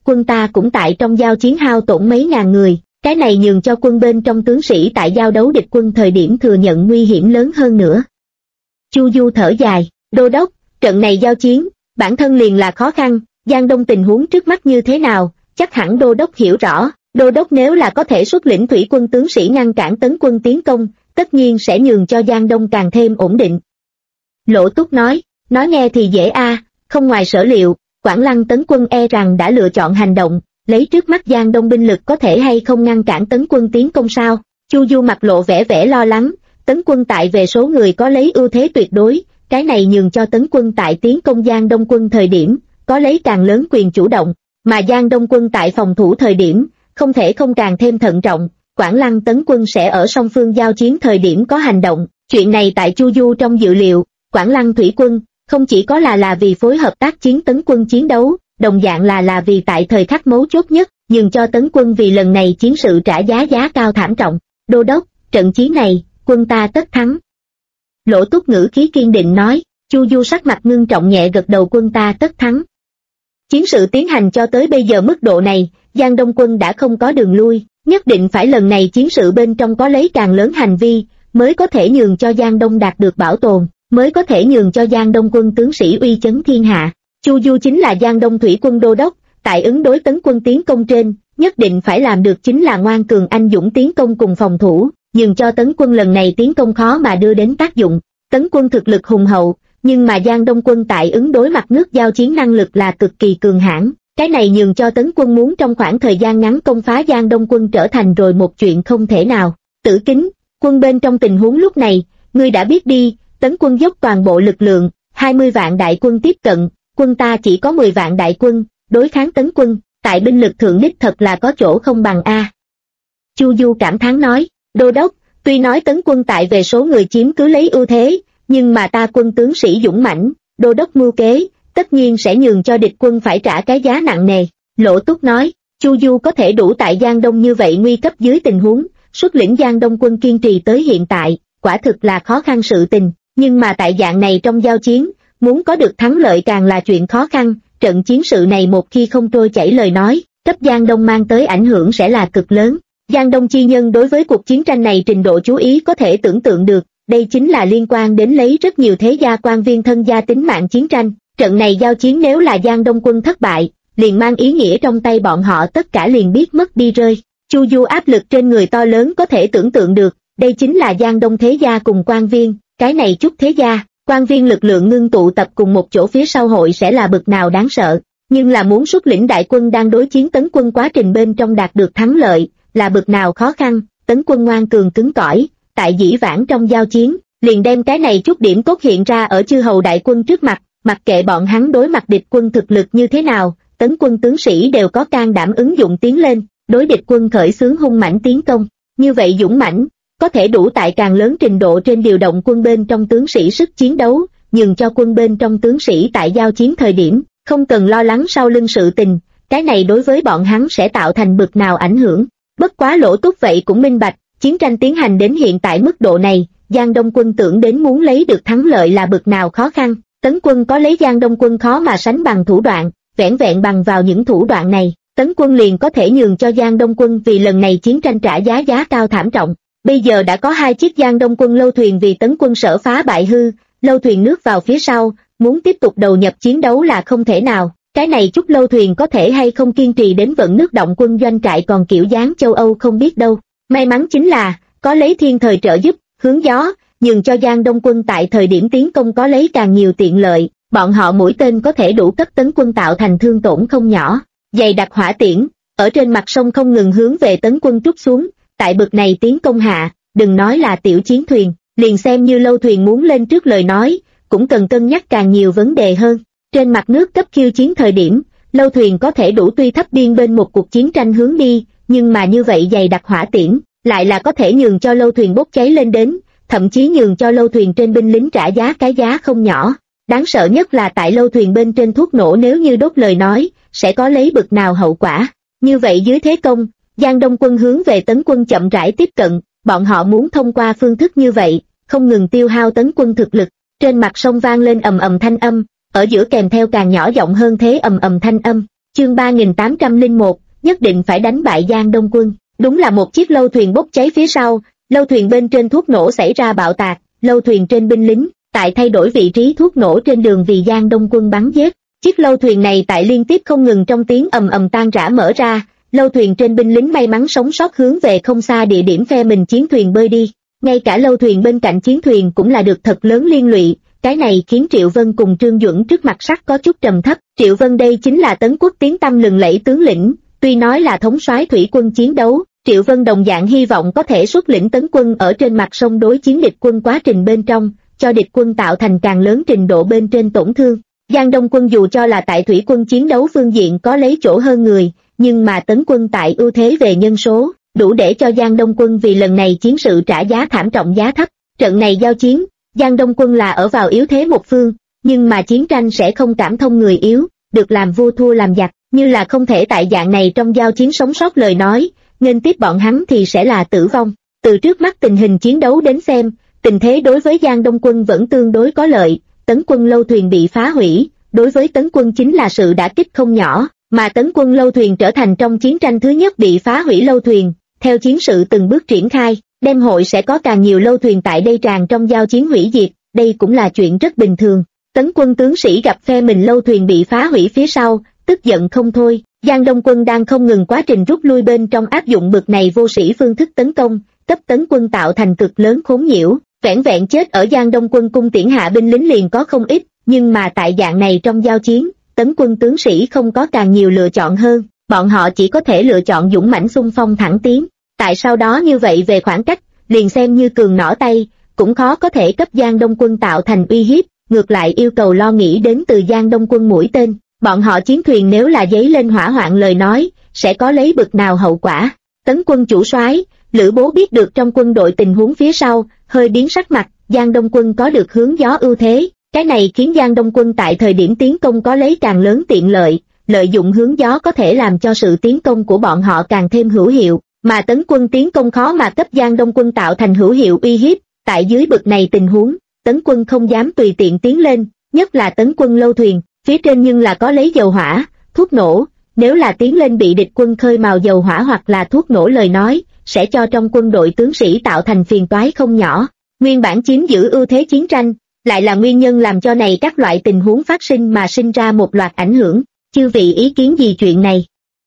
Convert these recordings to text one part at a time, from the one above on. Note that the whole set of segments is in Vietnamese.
quân ta cũng tại trong giao chiến hao tổn mấy ngàn người, cái này nhường cho quân bên trong tướng sĩ tại giao đấu địch quân thời điểm thừa nhận nguy hiểm lớn hơn nữa. Chu Du thở dài, đô đốc, trận này giao chiến, bản thân liền là khó khăn, Giang Đông tình huống trước mắt như thế nào, chắc hẳn đô đốc hiểu rõ, đô đốc nếu là có thể xuất lĩnh thủy quân tướng sĩ ngăn cản tấn quân tiến công, tất nhiên sẽ nhường cho Giang Đông càng thêm ổn định. Lỗ Túc nói nghe thì dễ không ngoài sở liệu, Quảng Lăng tấn quân e rằng đã lựa chọn hành động, lấy trước mắt Giang Đông binh lực có thể hay không ngăn cản tấn quân tiến công sao? Chu Du mặt lộ vẻ lo lắng, tấn quân tại về số người có lấy ưu thế tuyệt đối, cái này nhường cho tấn quân tại tiến công Giang Đông quân thời điểm, có lấy càng lớn quyền chủ động, mà Giang Đông quân tại phòng thủ thời điểm, không thể không càng thêm thận trọng, Quảng Lăng tấn quân sẽ ở song phương giao chiến thời điểm có hành động, chuyện này tại Chu Du trong dự liệu, Quảng Lăng thủy quân, không chỉ có là vì phối hợp tác chiến tấn quân chiến đấu, đồng dạng là vì tại thời khắc mấu chốt nhất, nhường cho tấn quân vì lần này chiến sự trả giá cao thảm trọng. Đô đốc, trận chiến này, quân ta tất thắng. Lỗ Túc ngữ khí kiên định nói, Chu Du sắc mặt ngưng trọng nhẹ gật đầu, quân ta tất thắng. Chiến sự tiến hành cho tới bây giờ mức độ này, Giang Đông quân đã không có đường lui, nhất định phải lần này chiến sự bên trong có lấy càng lớn hành vi, mới có thể nhường cho Giang Đông đạt được bảo tồn, mới có thể nhường cho Giang Đông quân tướng sĩ uy chấn thiên hạ. Chu Du chính là Giang Đông thủy quân đô đốc, tại ứng đối tấn quân tiến công trên, nhất định phải làm được chính là ngoan cường anh dũng tiến công cùng phòng thủ, nhường cho tấn quân lần này tiến công khó mà đưa đến tác dụng. Tấn quân thực lực hùng hậu, nhưng mà Giang Đông quân tại ứng đối mặt nước giao chiến năng lực là cực kỳ cường hãn, cái này nhường cho tấn quân muốn trong khoảng thời gian ngắn công phá Giang Đông quân trở thành rồi một chuyện không thể nào. Tử Kính, quân bên trong tình huống lúc này, ngươi đã biết đi, tấn quân dốc toàn bộ lực lượng, 20 vạn đại quân tiếp cận, quân ta chỉ có 10 vạn đại quân, đối kháng tấn quân, tại binh lực thượng đích thật là có chỗ không bằng Chu Du cảm thán nói, đô đốc, tuy nói tấn quân tại về số người chiếm cứ lấy ưu thế, nhưng mà ta quân tướng sĩ dũng mãnh, đô đốc mưu kế, tất nhiên sẽ nhường cho địch quân phải trả cái giá nặng nề. Lỗ Túc nói, Chu Du có thể đủ tại Giang Đông như vậy nguy cấp dưới tình huống, xuất lĩnh Giang Đông quân kiên trì tới hiện tại, quả thực là khó khăn sự tình, nhưng mà tại dạng này trong giao chiến, muốn có được thắng lợi càng là chuyện khó khăn, trận chiến sự này một khi không trôi chảy lời nói, cấp Giang Đông mang tới ảnh hưởng sẽ là cực lớn. Giang Đông chi nhân đối với cuộc chiến tranh này trình độ chú ý có thể tưởng tượng được, đây chính là liên quan đến lấy rất nhiều thế gia quan viên thân gia tính mạng chiến tranh, trận này giao chiến nếu là Giang Đông quân thất bại, liền mang ý nghĩa trong tay bọn họ tất cả liền biết mất đi rơi. Chu Du áp lực trên người to lớn có thể tưởng tượng được, đây chính là Giang Đông thế gia cùng quan viên, cái này chút thế gia, quan viên lực lượng ngưng tụ tập cùng một chỗ phía sau hội sẽ là bực nào đáng sợ, nhưng là muốn xuất lĩnh đại quân đang đối chiến tấn quân quá trình bên trong đạt được thắng lợi, là bực nào khó khăn. Tấn quân ngoan cường cứng cỏi, tại dĩ vãng trong giao chiến, liền đem cái này chút điểm cốt hiện ra ở chư hầu đại quân trước mặt, mặc kệ bọn hắn đối mặt địch quân thực lực như thế nào, tấn quân tướng sĩ đều có can đảm ứng dụng tiến lên, đối địch quân khởi xướng hung mãnh tiến công. Như vậy dũng mãnh, có thể đủ tại càng lớn trình độ trên điều động quân bên trong tướng sĩ sức chiến đấu, nhường cho quân bên trong tướng sĩ tại giao chiến thời điểm, không cần lo lắng sau lưng sự tình, cái này đối với bọn hắn sẽ tạo thành bực nào ảnh hưởng. Bất quá Lỗ Túc vậy cũng minh bạch, chiến tranh tiến hành đến hiện tại mức độ này, Giang Đông quân tưởng đến muốn lấy được thắng lợi là bực nào khó khăn, tấn quân có lấy Giang Đông quân khó mà sánh bằng thủ đoạn, vẻn vẹn bằng vào những thủ đoạn này, tấn quân liền có thể nhường cho Giang Đông quân vì lần này chiến tranh trả giá cao thảm trọng. Bây giờ đã có 2 chiếc Giang Đông quân lâu thuyền vì tấn quân sở phá bại hư, lâu thuyền nước vào phía sau, muốn tiếp tục đầu nhập chiến đấu là không thể nào. Cái này chút lâu thuyền có thể hay không kiên trì đến vận nước động quân doanh trại còn kiểu dáng châu Âu không biết đâu. May mắn chính là, có lấy thiên thời trợ giúp, hướng gió, nhường cho Giang Đông quân tại thời điểm tiến công có lấy càng nhiều tiện lợi, bọn họ mũi tên có thể đủ cấp tấn quân tạo thành thương tổn không nhỏ. Dày đặc hỏa tiễn, ở trên mặt sông không ngừng hướng về tấn quân trút xuống, tại bực này tiến công hạ, đừng nói là tiểu chiến thuyền, liền xem như lâu thuyền muốn lên trước lời nói, cũng cần cân nhắc càng nhiều vấn đề hơn. Trên mặt nước cấp khiêu chiến thời điểm, lâu thuyền có thể đủ tuy thấp điên bên một cuộc chiến tranh hướng đi, nhưng mà như vậy dày đặc hỏa tiễn, lại là có thể nhường cho lâu thuyền bốc cháy lên đến, thậm chí nhường cho lâu thuyền trên binh lính trả giá cái giá không nhỏ. Đáng sợ nhất là tại lâu thuyền bên trên thuốc nổ nếu như đốt lời nói, sẽ có lấy bực nào hậu quả. Như vậy dưới thế công, Giang Đông quân hướng về tấn quân chậm rãi tiếp cận, bọn họ muốn thông qua phương thức như vậy, không ngừng tiêu hao tấn quân thực lực. Trên mặt sông vang lên ầm ầm thanh âm, ở giữa kèm theo càng nhỏ giọng hơn thế ầm ầm thanh âm. Chương 3801, nhất định phải đánh bại Giang Đông Quân. Đúng là một chiếc lâu thuyền bốc cháy phía sau, lâu thuyền bên trên thuốc nổ xảy ra bạo tạc, lâu thuyền trên binh lính, tại thay đổi vị trí thuốc nổ trên đường vì Giang Đông Quân bắn giết. Chiếc lâu thuyền này tại liên tiếp không ngừng trong tiếng ầm ầm tan rã mở ra, lâu thuyền trên binh lính may mắn sống sót hướng về không xa địa điểm phe mình chiến thuyền bơi đi. Ngay cả lâu thuyền bên cạnh chiến thuyền cũng là được thật lớn liên lụy, cái này khiến Triệu Vân cùng Trương Duẩn trước mặt sắc có chút trầm thấp. Triệu Vân đây chính là Tấn Quốc tiếng tăm lừng lẫy tướng lĩnh, tuy nói là thống soái thủy quân chiến đấu, Triệu Vân đồng dạng hy vọng có thể xuất lĩnh tấn quân ở trên mặt sông đối chiến địch quân quá trình bên trong, cho địch quân tạo thành càng lớn trình độ bên trên tổn thương. Giang Đông Quân dù cho là tại thủy quân chiến đấu phương diện có lấy chỗ hơn người, nhưng mà tấn quân tại ưu thế về nhân số, đủ để cho Giang Đông Quân vì lần này chiến sự trả giá thảm trọng giá thấp. Trận này giao chiến, Giang Đông Quân là ở vào yếu thế một phương, nhưng mà chiến tranh sẽ không cảm thông người yếu, được làm vua thua làm giặc, như là không thể tại dạng này trong giao chiến sống sót lời nói, nghênh tiếp bọn hắn thì sẽ là tử vong. Từ trước mắt tình hình chiến đấu đến xem, tình thế đối với Giang Đông Quân vẫn tương đối có lợi, tấn quân lâu thuyền bị phá hủy, đối với tấn quân chính là sự đả kích không nhỏ, mà tấn quân lâu thuyền trở thành trong chiến tranh thứ nhất bị phá hủy lâu thuyền. Theo chiến sự từng bước triển khai, đêm hội sẽ có càng nhiều lâu thuyền tại đây tràn trong giao chiến hủy diệt, đây cũng là chuyện rất bình thường. Tấn quân tướng sĩ gặp phe mình lâu thuyền bị phá hủy phía sau, tức giận không thôi. Giang Đông Quân đang không ngừng quá trình rút lui bên trong áp dụng bực này vô sĩ phương thức tấn công, cấp tấn quân tạo thành cực lớn khốn nhiễu. Vẻn vẹn chết ở Giang Đông Quân cung tiễn hạ binh lính liền có không ít, nhưng mà tại dạng này trong giao chiến, tấn quân tướng sĩ không có càng nhiều lựa chọn hơn, bọn họ chỉ có thể lựa chọn dũng mãnh xung phong thẳng tiến. Tại sau đó như vậy về khoảng cách, liền xem như cường nỏ tay, cũng khó có thể cấp Giang Đông Quân tạo thành uy hiếp, ngược lại yêu cầu lo nghĩ đến từ Giang Đông Quân mũi tên. Bọn họ chiến thuyền nếu là giấy lên hỏa hoạn lời nói, sẽ có lấy bực nào hậu quả. Tấn quân chủ soái, Lữ Bố biết được trong quân đội tình huống phía sau, hơi biến sắc mặt, Giang Đông Quân có được hướng gió ưu thế, cái này khiến Giang Đông Quân tại thời điểm tiến công có lấy càng lớn tiện lợi, lợi dụng hướng gió có thể làm cho sự tiến công của bọn họ càng thêm hữu hiệu, mà tấn quân tiến công khó mà cấp Giang Đông Quân tạo thành hữu hiệu uy hiếp, tại dưới bực này tình huống, tấn quân không dám tùy tiện tiến lên, nhất là tấn quân lâu thuyền, phía trên nhưng là có lấy dầu hỏa, thuốc nổ, nếu là tiến lên bị địch quân khơi mào dầu hỏa hoặc là thuốc nổ lời nói, sẽ cho trong quân đội tướng sĩ tạo thành phiền toái không nhỏ. Nguyên bản chiếm giữ ưu thế chiến tranh, lại là nguyên nhân làm cho này các loại tình huống phát sinh mà sinh ra một loạt ảnh hưởng. Chư vị ý kiến gì chuyện này?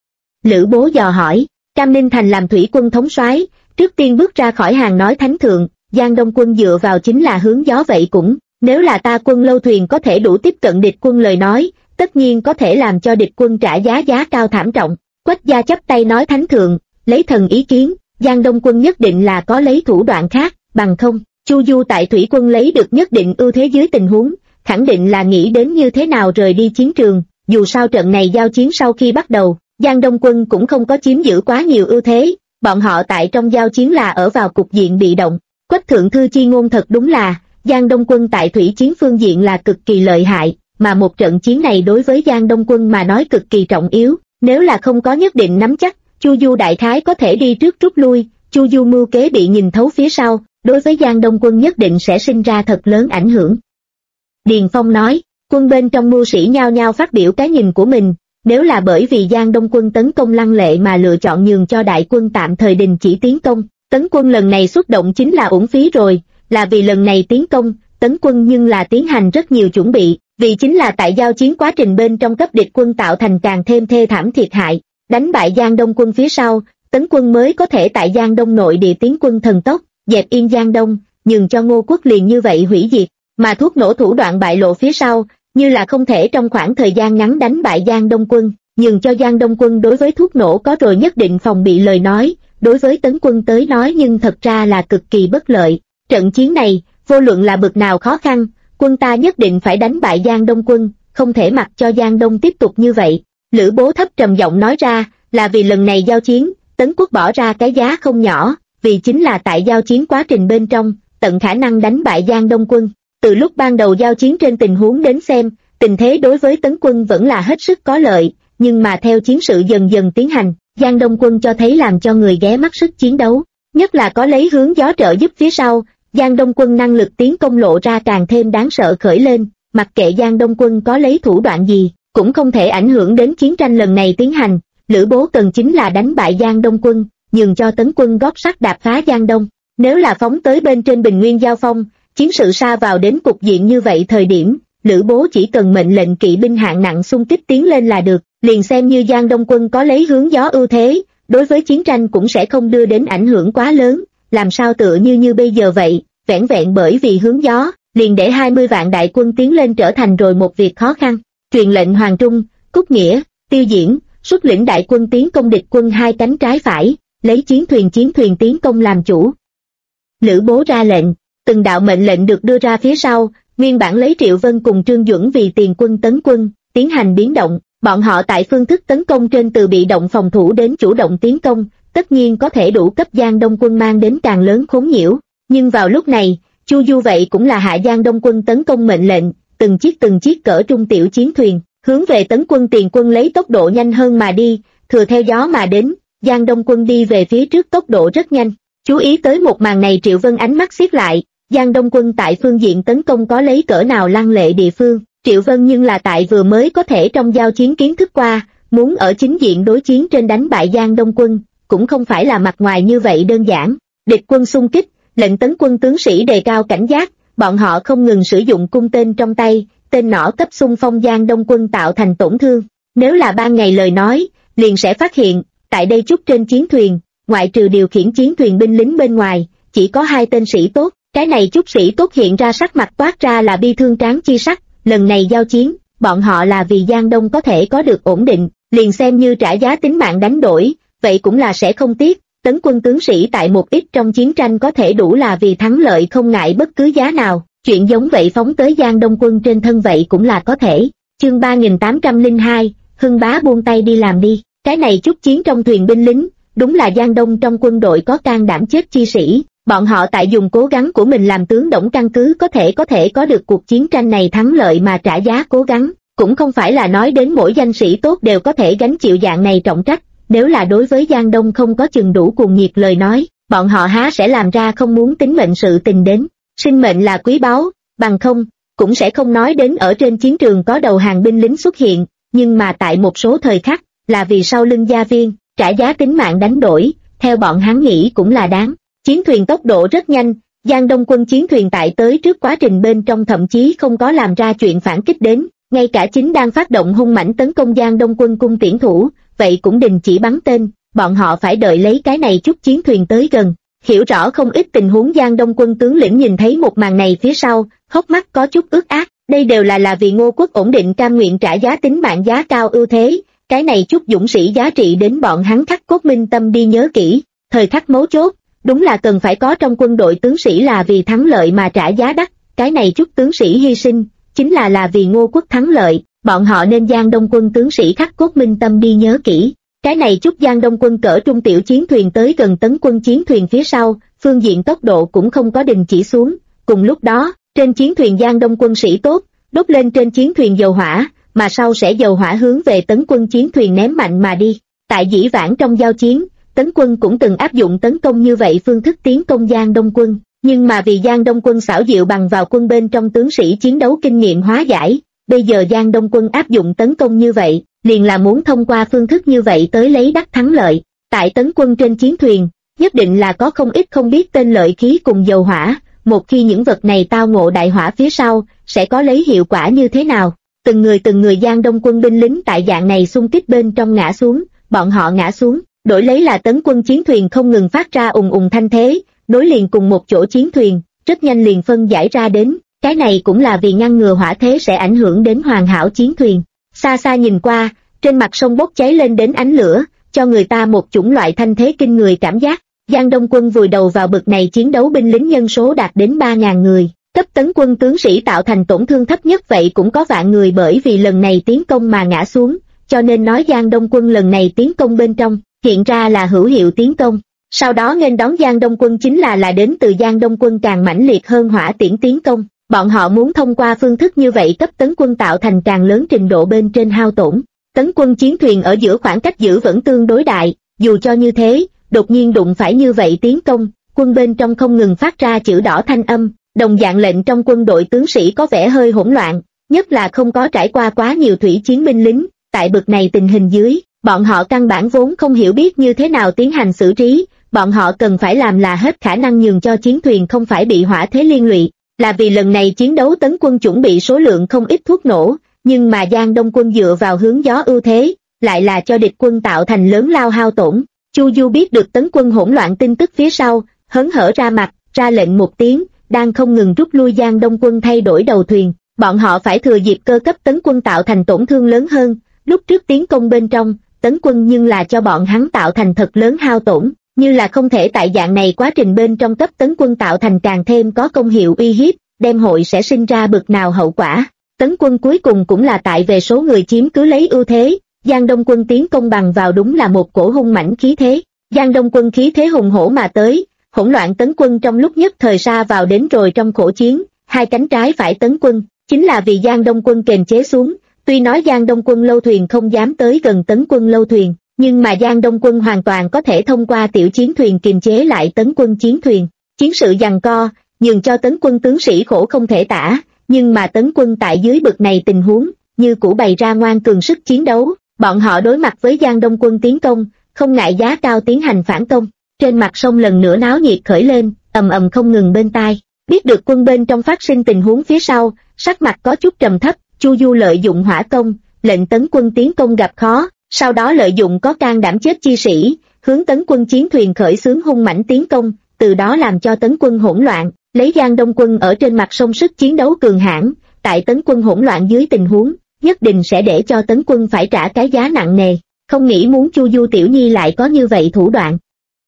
Lữ Bố dò hỏi. Cam Ninh Thành làm thủy quân thống soái, trước tiên bước ra khỏi hàng nói thánh thượng, Giang Đông Quân dựa vào chính là hướng gió vậy cũng, nếu là ta quân lâu thuyền có thể đủ tiếp cận địch quân lời nói, tất nhiên có thể làm cho địch quân trả giá cao thảm trọng. Quách gia chắp tay nói thánh thượng, lấy thần ý kiến, Giang Đông Quân nhất định là có lấy thủ đoạn khác, bằng không, Chu Du tại thủy quân lấy được nhất định ưu thế dưới tình huống, khẳng định là nghĩ đến như thế nào rời đi chiến trường, dù sao trận này giao chiến sau khi bắt đầu, Giang Đông Quân cũng không có chiếm giữ quá nhiều ưu thế, bọn họ tại trong giao chiến là ở vào cục diện bị động. Quách thượng thư chi ngôn thật đúng là, Giang Đông Quân tại thủy chiến phương diện là cực kỳ lợi hại, mà một trận chiến này đối với Giang Đông Quân mà nói cực kỳ trọng yếu, nếu là không có nhất định nắm chắc, Chu Du đại khái có thể đi trước rút lui, Chu Du mưu kế bị nhìn thấu phía sau, đối với Giang Đông Quân nhất định sẽ sinh ra thật lớn ảnh hưởng. Điền Phong nói, quân bên trong mưu sĩ nhao nhao phát biểu cái nhìn của mình, nếu là bởi vì Giang Đông Quân tấn công lăng lệ mà lựa chọn nhường cho đại quân tạm thời đình chỉ tiến công, tấn quân lần này xuất động chính là uổng phí rồi, là vì lần này tiến công, tấn quân nhưng là tiến hành rất nhiều chuẩn bị, vì chính là tại giao chiến quá trình bên trong cấp địch quân tạo thành càng thêm thê thảm thiệt hại, đánh bại Giang Đông Quân phía sau, tấn quân mới có thể tại Giang Đông nội địa tiến quân thần tốc, dẹp yên Giang Đông, nhường cho Ngô Quốc liền như vậy hủy diệt, mà thuốc nổ thủ đoạn bại lộ phía sau, như là không thể trong khoảng thời gian ngắn đánh bại Giang Đông Quân, nhường cho Giang Đông Quân đối với thuốc nổ có rồi nhất định phòng bị lời nói, đối với tấn quân tới nói nhưng thật ra là cực kỳ bất lợi. Trận chiến này, vô luận là bực nào khó khăn, quân ta nhất định phải đánh bại Giang Đông Quân, không thể mặc cho Giang Đông tiếp tục như vậy. Lữ Bố thấp trầm giọng nói ra, là vì lần này giao chiến, Tấn Quốc bỏ ra cái giá không nhỏ, vì chính là tại giao chiến quá trình bên trong, tận khả năng đánh bại Giang Đông Quân. Từ lúc ban đầu giao chiến trên tình huống đến xem, tình thế đối với Tấn Quân vẫn là hết sức có lợi, nhưng mà theo chiến sự dần dần tiến hành, Giang Đông Quân cho thấy làm cho người ghé mắt sức chiến đấu, nhất là có lấy hướng gió trợ giúp phía sau, Giang Đông Quân năng lực tiến công lộ ra càng thêm đáng sợ khởi lên, mặc kệ Giang Đông Quân có lấy thủ đoạn gì, cũng không thể ảnh hưởng đến chiến tranh lần này tiến hành. Lữ Bố cần chính là đánh bại Giang Đông quân, nhường cho Tấn quân gót sắt đạp phá Giang Đông. Nếu là phóng tới bên trên Bình Nguyên giao phong, chiến sự sa vào đến cục diện như vậy thời điểm, Lữ Bố chỉ cần mệnh lệnh kỵ binh hạng nặng xung kích tiến lên là được, liền xem như Giang Đông quân có lấy hướng gió ưu thế, đối với chiến tranh cũng sẽ không đưa đến ảnh hưởng quá lớn, làm sao tựa như bây giờ vậy, vẻn vẹn bởi vì hướng gió, liền để 20 vạn đại quân tiến lên trở thành rồi một việc khó khăn. Truyền lệnh Hoàng Trung, Cúc Nghĩa, Tiêu Diễn, xuất lĩnh đại quân tiến công địch quân hai cánh trái phải, lấy chiến thuyền tiến công làm chủ. Lữ Bố ra lệnh, từng đạo mệnh lệnh được đưa ra phía sau, nguyên bản lấy Triệu Vân cùng Trương Duẩn vì tiền quân tấn quân, tiến hành biến động, bọn họ tại phương thức tấn công trên từ bị động phòng thủ đến chủ động tiến công, tất nhiên có thể đủ cấp Giang Đông quân mang đến càng lớn khốn nhiễu, nhưng vào lúc này, Chu Du vậy cũng là hạ Giang Đông quân tấn công mệnh lệnh, từng chiếc cỡ trung tiểu chiến thuyền, hướng về tấn quân tiền quân lấy tốc độ nhanh hơn mà đi, thừa theo gió mà đến, Giang Đông quân đi về phía trước tốc độ rất nhanh. Chú ý tới một màn này Triệu Vân ánh mắt siết lại, Giang Đông quân tại phương diện tấn công có lấy cỡ nào lăng lệ địa phương, Triệu Vân nhưng là tại vừa mới có thể trong giao chiến kiến thức qua, muốn ở chính diện đối chiến trên đánh bại Giang Đông quân, cũng không phải là mặt ngoài như vậy đơn giản. Địch quân xung kích, lệnh tấn quân tướng sĩ đề cao cảnh giác, bọn họ không ngừng sử dụng cung tên trong tay, tên nỏ cấp xung phong Giang Đông quân tạo thành tổn thương. Nếu là ban ngày lời nói, liền sẽ phát hiện, tại đây chút trên chiến thuyền, ngoại trừ điều khiển chiến thuyền binh lính bên ngoài, chỉ có 2 tên sĩ tốt, cái này chút sĩ tốt hiện ra sắc mặt toát ra là bi thương tráng chi sắc, lần này giao chiến, bọn họ là vì Giang Đông có thể có được ổn định, liền xem như trả giá tính mạng đánh đổi, vậy cũng là sẽ không tiếc. Tấn quân tướng sĩ tại một ít trong chiến tranh có thể đủ là vì thắng lợi không ngại bất cứ giá nào, chuyện giống vậy phóng tới Giang Đông quân trên thân vậy cũng là có thể. Chương 3802, Hưng Bá buông tay đi làm đi, cái này chút chiến trong thuyền binh lính, đúng là Giang Đông trong quân đội có can đảm chết chi sĩ, bọn họ tại dùng cố gắng của mình làm tướng đổng căn cứ có thể có được cuộc chiến tranh này thắng lợi mà trả giá cố gắng, cũng không phải là nói đến mỗi danh sĩ tốt đều có thể gánh chịu dạng này trọng trách. Nếu là đối với Giang Đông không có chừng đủ cuồng nhiệt lời nói, bọn họ há sẽ làm ra không muốn tính mệnh sự tình đến. Sinh mệnh là quý báu, bằng không, cũng sẽ không nói đến ở trên chiến trường có đầu hàng binh lính xuất hiện, nhưng mà tại một số thời khắc, là vì sau lưng gia viên, trả giá tính mạng đánh đổi, theo bọn hắn nghĩ cũng là đáng. Chiến thuyền tốc độ rất nhanh, Giang Đông quân chiến thuyền tại tới trước quá trình bên trong thậm chí không có làm ra chuyện phản kích đến, ngay cả chính đang phát động hung mãnh tấn công Giang Đông quân cung tiễn thủ, vậy cũng đình chỉ bắn tên, bọn họ phải đợi lấy cái này chút chiến thuyền tới gần. Hiểu rõ không ít tình huống Giang Đông quân tướng lĩnh nhìn thấy một màn này phía sau, hốc mắt có chút ướt át, đây đều là vì Ngô quốc ổn định cam nguyện trả giá tính mạng giá cao ưu thế, cái này chút dũng sĩ giá trị đến bọn hắn khắc cốt minh tâm đi nhớ kỹ, thời khắc mấu chốt, đúng là cần phải có trong quân đội tướng sĩ là vì thắng lợi mà trả giá đắt, cái này chút tướng sĩ hy sinh, chính là vì Ngô quốc thắng lợi, bọn họ nên Giang Đông quân tướng sĩ khắc cốt minh tâm đi nhớ kỹ. Cái này chút Giang Đông quân cỡ trung tiểu chiến thuyền tới gần tấn quân chiến thuyền phía sau, phương diện tốc độ cũng không có đình chỉ xuống, cùng lúc đó, trên chiến thuyền Giang Đông quân sĩ tốt, đốt lên trên chiến thuyền dầu hỏa, mà sau sẽ dầu hỏa hướng về tấn quân chiến thuyền ném mạnh mà đi. Tại dĩ vãng trong giao chiến, tấn quân cũng từng áp dụng tấn công như vậy phương thức tiến công Giang Đông quân, nhưng mà vì Giang Đông quân xảo diệu bằng vào quân bên trong tướng sĩ chiến đấu kinh nghiệm hóa giải, bây giờ Giang Đông quân áp dụng tấn công như vậy, liền là muốn thông qua phương thức như vậy tới lấy đắc thắng lợi. Tại tấn quân trên chiến thuyền, nhất định là có không ít không biết tên lợi khí cùng dầu hỏa, một khi những vật này tao ngộ đại hỏa phía sau, sẽ có lấy hiệu quả như thế nào. Từng người Giang Đông quân binh lính tại dạng này xung kích bên trong ngã xuống, bọn họ ngã xuống, đổi lấy là tấn quân chiến thuyền không ngừng phát ra ùng ùng thanh thế, nối liền cùng một chỗ chiến thuyền, rất nhanh liền phân giải ra đến, cái này cũng là vì ngăn ngừa hỏa thế sẽ ảnh hưởng đến hoàn hảo chiến thuyền. Xa xa nhìn qua, trên mặt sông bốc cháy lên đến ánh lửa, cho người ta một chủng loại thanh thế kinh người cảm giác. Giang Đông quân vùi đầu vào bực này chiến đấu binh lính nhân số đạt đến 3.000 người, cấp tấn quân tướng sĩ tạo thành tổn thương thấp nhất vậy cũng có vạn người bởi vì lần này tiến công mà ngã xuống, cho nên nói Giang Đông quân lần này tiến công bên trong, hiện ra là hữu hiệu tiến công. Sau đó nghênh đón Giang Đông quân chính là đến từ Giang Đông quân càng mãnh liệt hơn hỏa tiễn tiến công. Bọn họ muốn thông qua phương thức như vậy cấp tấn quân tạo thành càng lớn trình độ bên trên hao tổn. Tấn quân chiến thuyền ở giữa khoảng cách giữ vẫn tương đối đại, dù cho như thế, đột nhiên đụng phải như vậy tiến công, quân bên trong không ngừng phát ra chữ đỏ thanh âm, đồng dạng lệnh trong quân đội tướng sĩ có vẻ hơi hỗn loạn, nhất là không có trải qua quá nhiều thủy chiến binh lính, tại bực này tình hình dưới, bọn họ căn bản vốn không hiểu biết như thế nào tiến hành xử trí, bọn họ cần phải làm là hết khả năng nhường cho chiến thuyền không phải bị hỏa thế liên lụy, là vì lần này chiến đấu tấn quân chuẩn bị số lượng không ít thuốc nổ, nhưng mà Giang Đông quân dựa vào hướng gió ưu thế, lại là cho địch quân tạo thành lớn lao hao tổn. Chu Du biết được tấn quân hỗn loạn tin tức phía sau, hớn hở ra mặt, ra lệnh một tiếng, đang không ngừng rút lui Giang Đông quân thay đổi đầu thuyền, bọn họ phải thừa dịp cơ cấp tấn quân tạo thành tổn thương lớn hơn, lúc trước tiến công bên trong, tấn quân nhưng là cho bọn hắn tạo thành thật lớn hao tổn, như là không thể tại dạng này quá trình bên trong cấp tấn quân tạo thành càng thêm có công hiệu uy hiếp, đem hội sẽ sinh ra bực nào hậu quả. Tấn quân cuối cùng cũng là tại về số người chiếm cứ lấy ưu thế, Giang Đông quân tiến công bằng vào đúng là một cổ hung mãnh khí thế. Giang Đông quân khí thế hùng hổ mà tới, hỗn loạn tấn quân trong lúc nhất thời sa vào đến rồi trong khổ chiến, hai cánh trái phải tấn quân, chính là vì Giang Đông quân kềm chế xuống, tuy nói Giang Đông quân lâu thuyền không dám tới gần tấn quân lâu thuyền, nhưng mà Giang Đông quân hoàn toàn có thể thông qua tiểu chiến thuyền kiềm chế lại tấn quân chiến thuyền. Chiến sự giằng co, nhường cho tấn quân tướng sĩ khổ không thể tả, nhưng mà tấn quân tại dưới bực này tình huống, như cũ bày ra ngoan cường sức chiến đấu, bọn họ đối mặt với Giang Đông quân tiến công, không ngại giá cao tiến hành phản công. Trên mặt sông lần nữa náo nhiệt khởi lên, ầm ầm không ngừng bên tai. Biết được quân bên trong phát sinh tình huống phía sau, sắc mặt có chút trầm thấp, Chu Du lợi dụng hỏa công, lệnh tấn quân tiến công gặp khó, sau đó lợi dụng có can đảm chết chi sĩ, hướng tấn quân chiến thuyền khởi xướng hung mãnh tiến công, từ đó làm cho tấn quân hỗn loạn, lấy Giang Đông quân ở trên mặt sông sức chiến đấu cường hãn, tại tấn quân hỗn loạn dưới tình huống, nhất định sẽ để cho tấn quân phải trả cái giá nặng nề, không nghĩ muốn Chu Du tiểu nhi lại có như vậy thủ đoạn.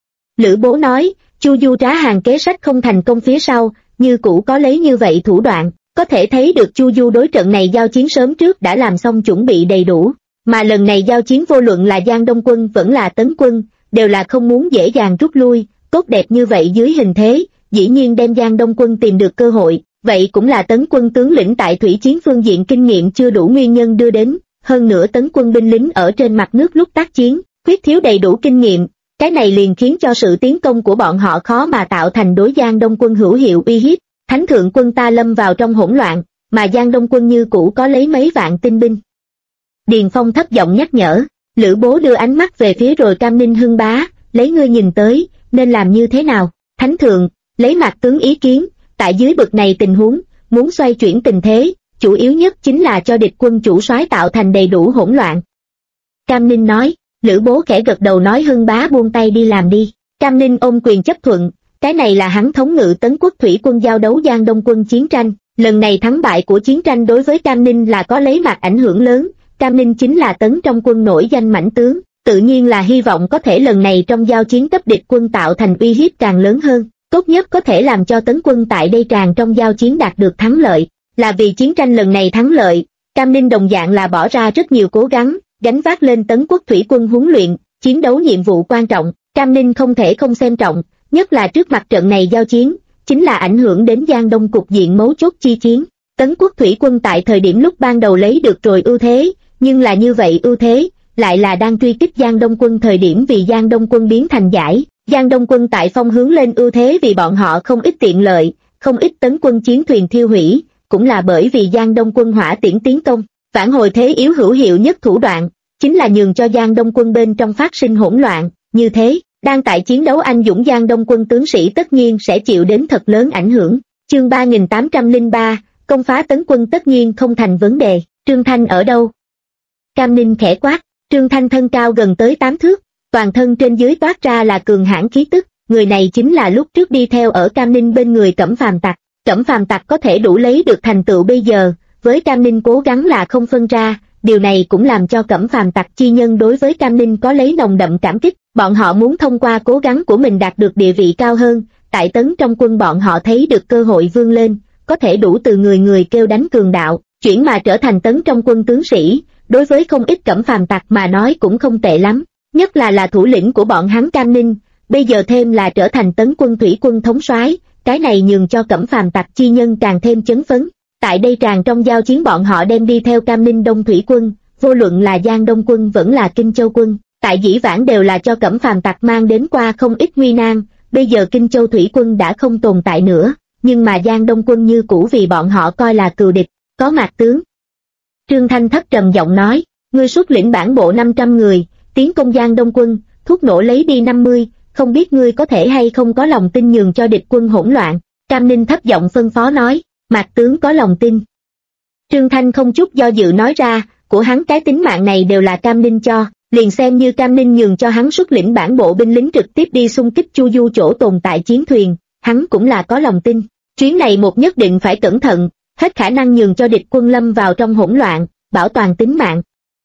Lữ Bố nói, Chu Du trá hàng kế sách không thành công phía sau, như cũ có lấy như vậy thủ đoạn, có thể thấy được Chu Du đối trận này giao chiến sớm trước đã làm xong chuẩn bị đầy đủ, mà lần này giao chiến vô luận là Giang Đông quân vẫn là tấn quân, đều là không muốn dễ dàng rút lui, tốt đẹp như vậy dưới hình thế, dĩ nhiên đem Giang Đông quân tìm được cơ hội, vậy cũng là tấn quân tướng lĩnh tại thủy chiến phương diện kinh nghiệm chưa đủ nguyên nhân đưa đến, hơn nữa tấn quân binh lính ở trên mặt nước lúc tác chiến, khuyết thiếu đầy đủ kinh nghiệm. Cái này liền khiến cho sự tiến công của bọn họ khó mà tạo thành đối Giang Đông quân hữu hiệu uy hiếp. Thánh thượng quân ta lâm vào trong hỗn loạn, mà Giang Đông quân như cũ có lấy mấy vạn tinh binh. Điền Phong thấp giọng nhắc nhở, Lữ Bố đưa ánh mắt về phía rồi Cam Ninh Hưng bá, lấy ngươi nhìn tới, nên làm như thế nào? Thánh thượng, lấy mặt tướng ý kiến, tại dưới bực này tình huống, muốn xoay chuyển tình thế, chủ yếu nhất chính là cho địch quân chủ soái tạo thành đầy đủ hỗn loạn. Cam Ninh nói. Lữ Bố khẽ gật đầu nói Hưng bá buông tay đi làm đi. Cam Ninh ôm quyền chấp thuận, cái này là hắn thống ngự tấn quốc thủy quân giao đấu Giang Đông quân chiến tranh. Lần này thắng bại của chiến tranh đối với Cam Ninh là có lấy mặt ảnh hưởng lớn. Cam Ninh chính là tấn trong quân nổi danh mãnh tướng, tự nhiên là hy vọng có thể lần này trong giao chiến cấp địch quân tạo thành uy hiếp càng lớn hơn. Tốt nhất có thể làm cho tấn quân tại đây tràn trong giao chiến đạt được thắng lợi. Là vì chiến tranh lần này thắng lợi, Cam Ninh đồng dạng là bỏ ra rất nhiều cố gắng, gánh vác lên tấn quốc thủy quân huấn luyện, chiến đấu nhiệm vụ quan trọng, Cam Ninh không thể không xem trọng, nhất là trước mặt trận này giao chiến, chính là ảnh hưởng đến Giang Đông cục diện mấu chốt chi chiến. Tấn quốc thủy quân tại thời điểm lúc ban đầu lấy được rồi ưu thế, nhưng là như vậy ưu thế, lại là đang truy kích Giang Đông quân thời điểm vì Giang Đông quân biến thành giải. Giang Đông quân tại phong hướng lên ưu thế vì bọn họ không ít tiện lợi, không ít tấn quân chiến thuyền thiêu hủy, cũng là bởi vì Giang Đông quân hỏa tiễn tiến công. Phản hồi thế yếu hữu hiệu nhất thủ đoạn, chính là nhường cho Giang Đông quân bên trong phát sinh hỗn loạn, như thế, đang tại chiến đấu anh dũng Giang Đông quân tướng sĩ tất nhiên sẽ chịu đến thật lớn ảnh hưởng. Chương 3803, công phá tấn quân tất nhiên không thành vấn đề. Trương Thanh ở đâu? Cam Ninh khẽ quát. Trương Thanh thân cao gần tới 8 thước, toàn thân trên dưới toát ra là cường hãn khí tức, người này chính là lúc trước đi theo ở Cam Ninh bên người Cẩm Phàm Tặc. Cẩm Phàm Tặc có thể đủ lấy được thành tựu bây giờ, với Cam Ninh cố gắng là không phân ra, điều này cũng làm cho Cẩm Phàm Tặc chi nhân đối với Cam Ninh có lấy nồng đậm cảm kích, bọn họ muốn thông qua cố gắng của mình đạt được địa vị cao hơn, tại tấn trong quân bọn họ thấy được cơ hội vươn lên, có thể đủ từ người người kêu đánh cường đạo, chuyển mà trở thành tấn trong quân tướng sĩ, đối với không ít Cẩm Phàm Tặc mà nói cũng không tệ lắm, nhất là thủ lĩnh của bọn hắn Cam Ninh, bây giờ thêm là trở thành tấn quân thủy quân thống soái, cái này nhường cho Cẩm Phàm Tặc chi nhân càng thêm chấn phấn. Tại đây tràn trong giao chiến bọn họ đem đi theo Cam Ninh Đông Thủy quân, vô luận là Giang Đông quân vẫn là Kinh Châu quân, tại dĩ vãng đều là cho Cẩm Phàm Tặc mang đến qua không ít nguy nan, bây giờ Kinh Châu Thủy quân đã không tồn tại nữa, nhưng mà Giang Đông quân như cũ vì bọn họ coi là cừu địch, có Mạc tướng, Trương Thanh thấp trầm giọng nói, ngươi xuất lĩnh bản bộ 500 người, tiến công Giang Đông quân, thuốc nổ lấy đi 50, không biết ngươi có thể hay không có lòng tin nhường cho địch quân hỗn loạn. Cam Ninh thấp giọng phân phó nói, Mạc tướng có lòng tin. Trương Thanh không chút do dự nói ra, của hắn cái tính mạng này đều là Cam Ninh cho, liền xem như Cam Ninh nhường cho hắn xuất lĩnh bản bộ binh lính trực tiếp đi xung kích Chu Du chỗ tồn tại chiến thuyền, hắn cũng là có lòng tin. Chuyến này một nhất định phải cẩn thận, hết khả năng nhường cho địch quân lâm vào trong hỗn loạn, bảo toàn tính mạng.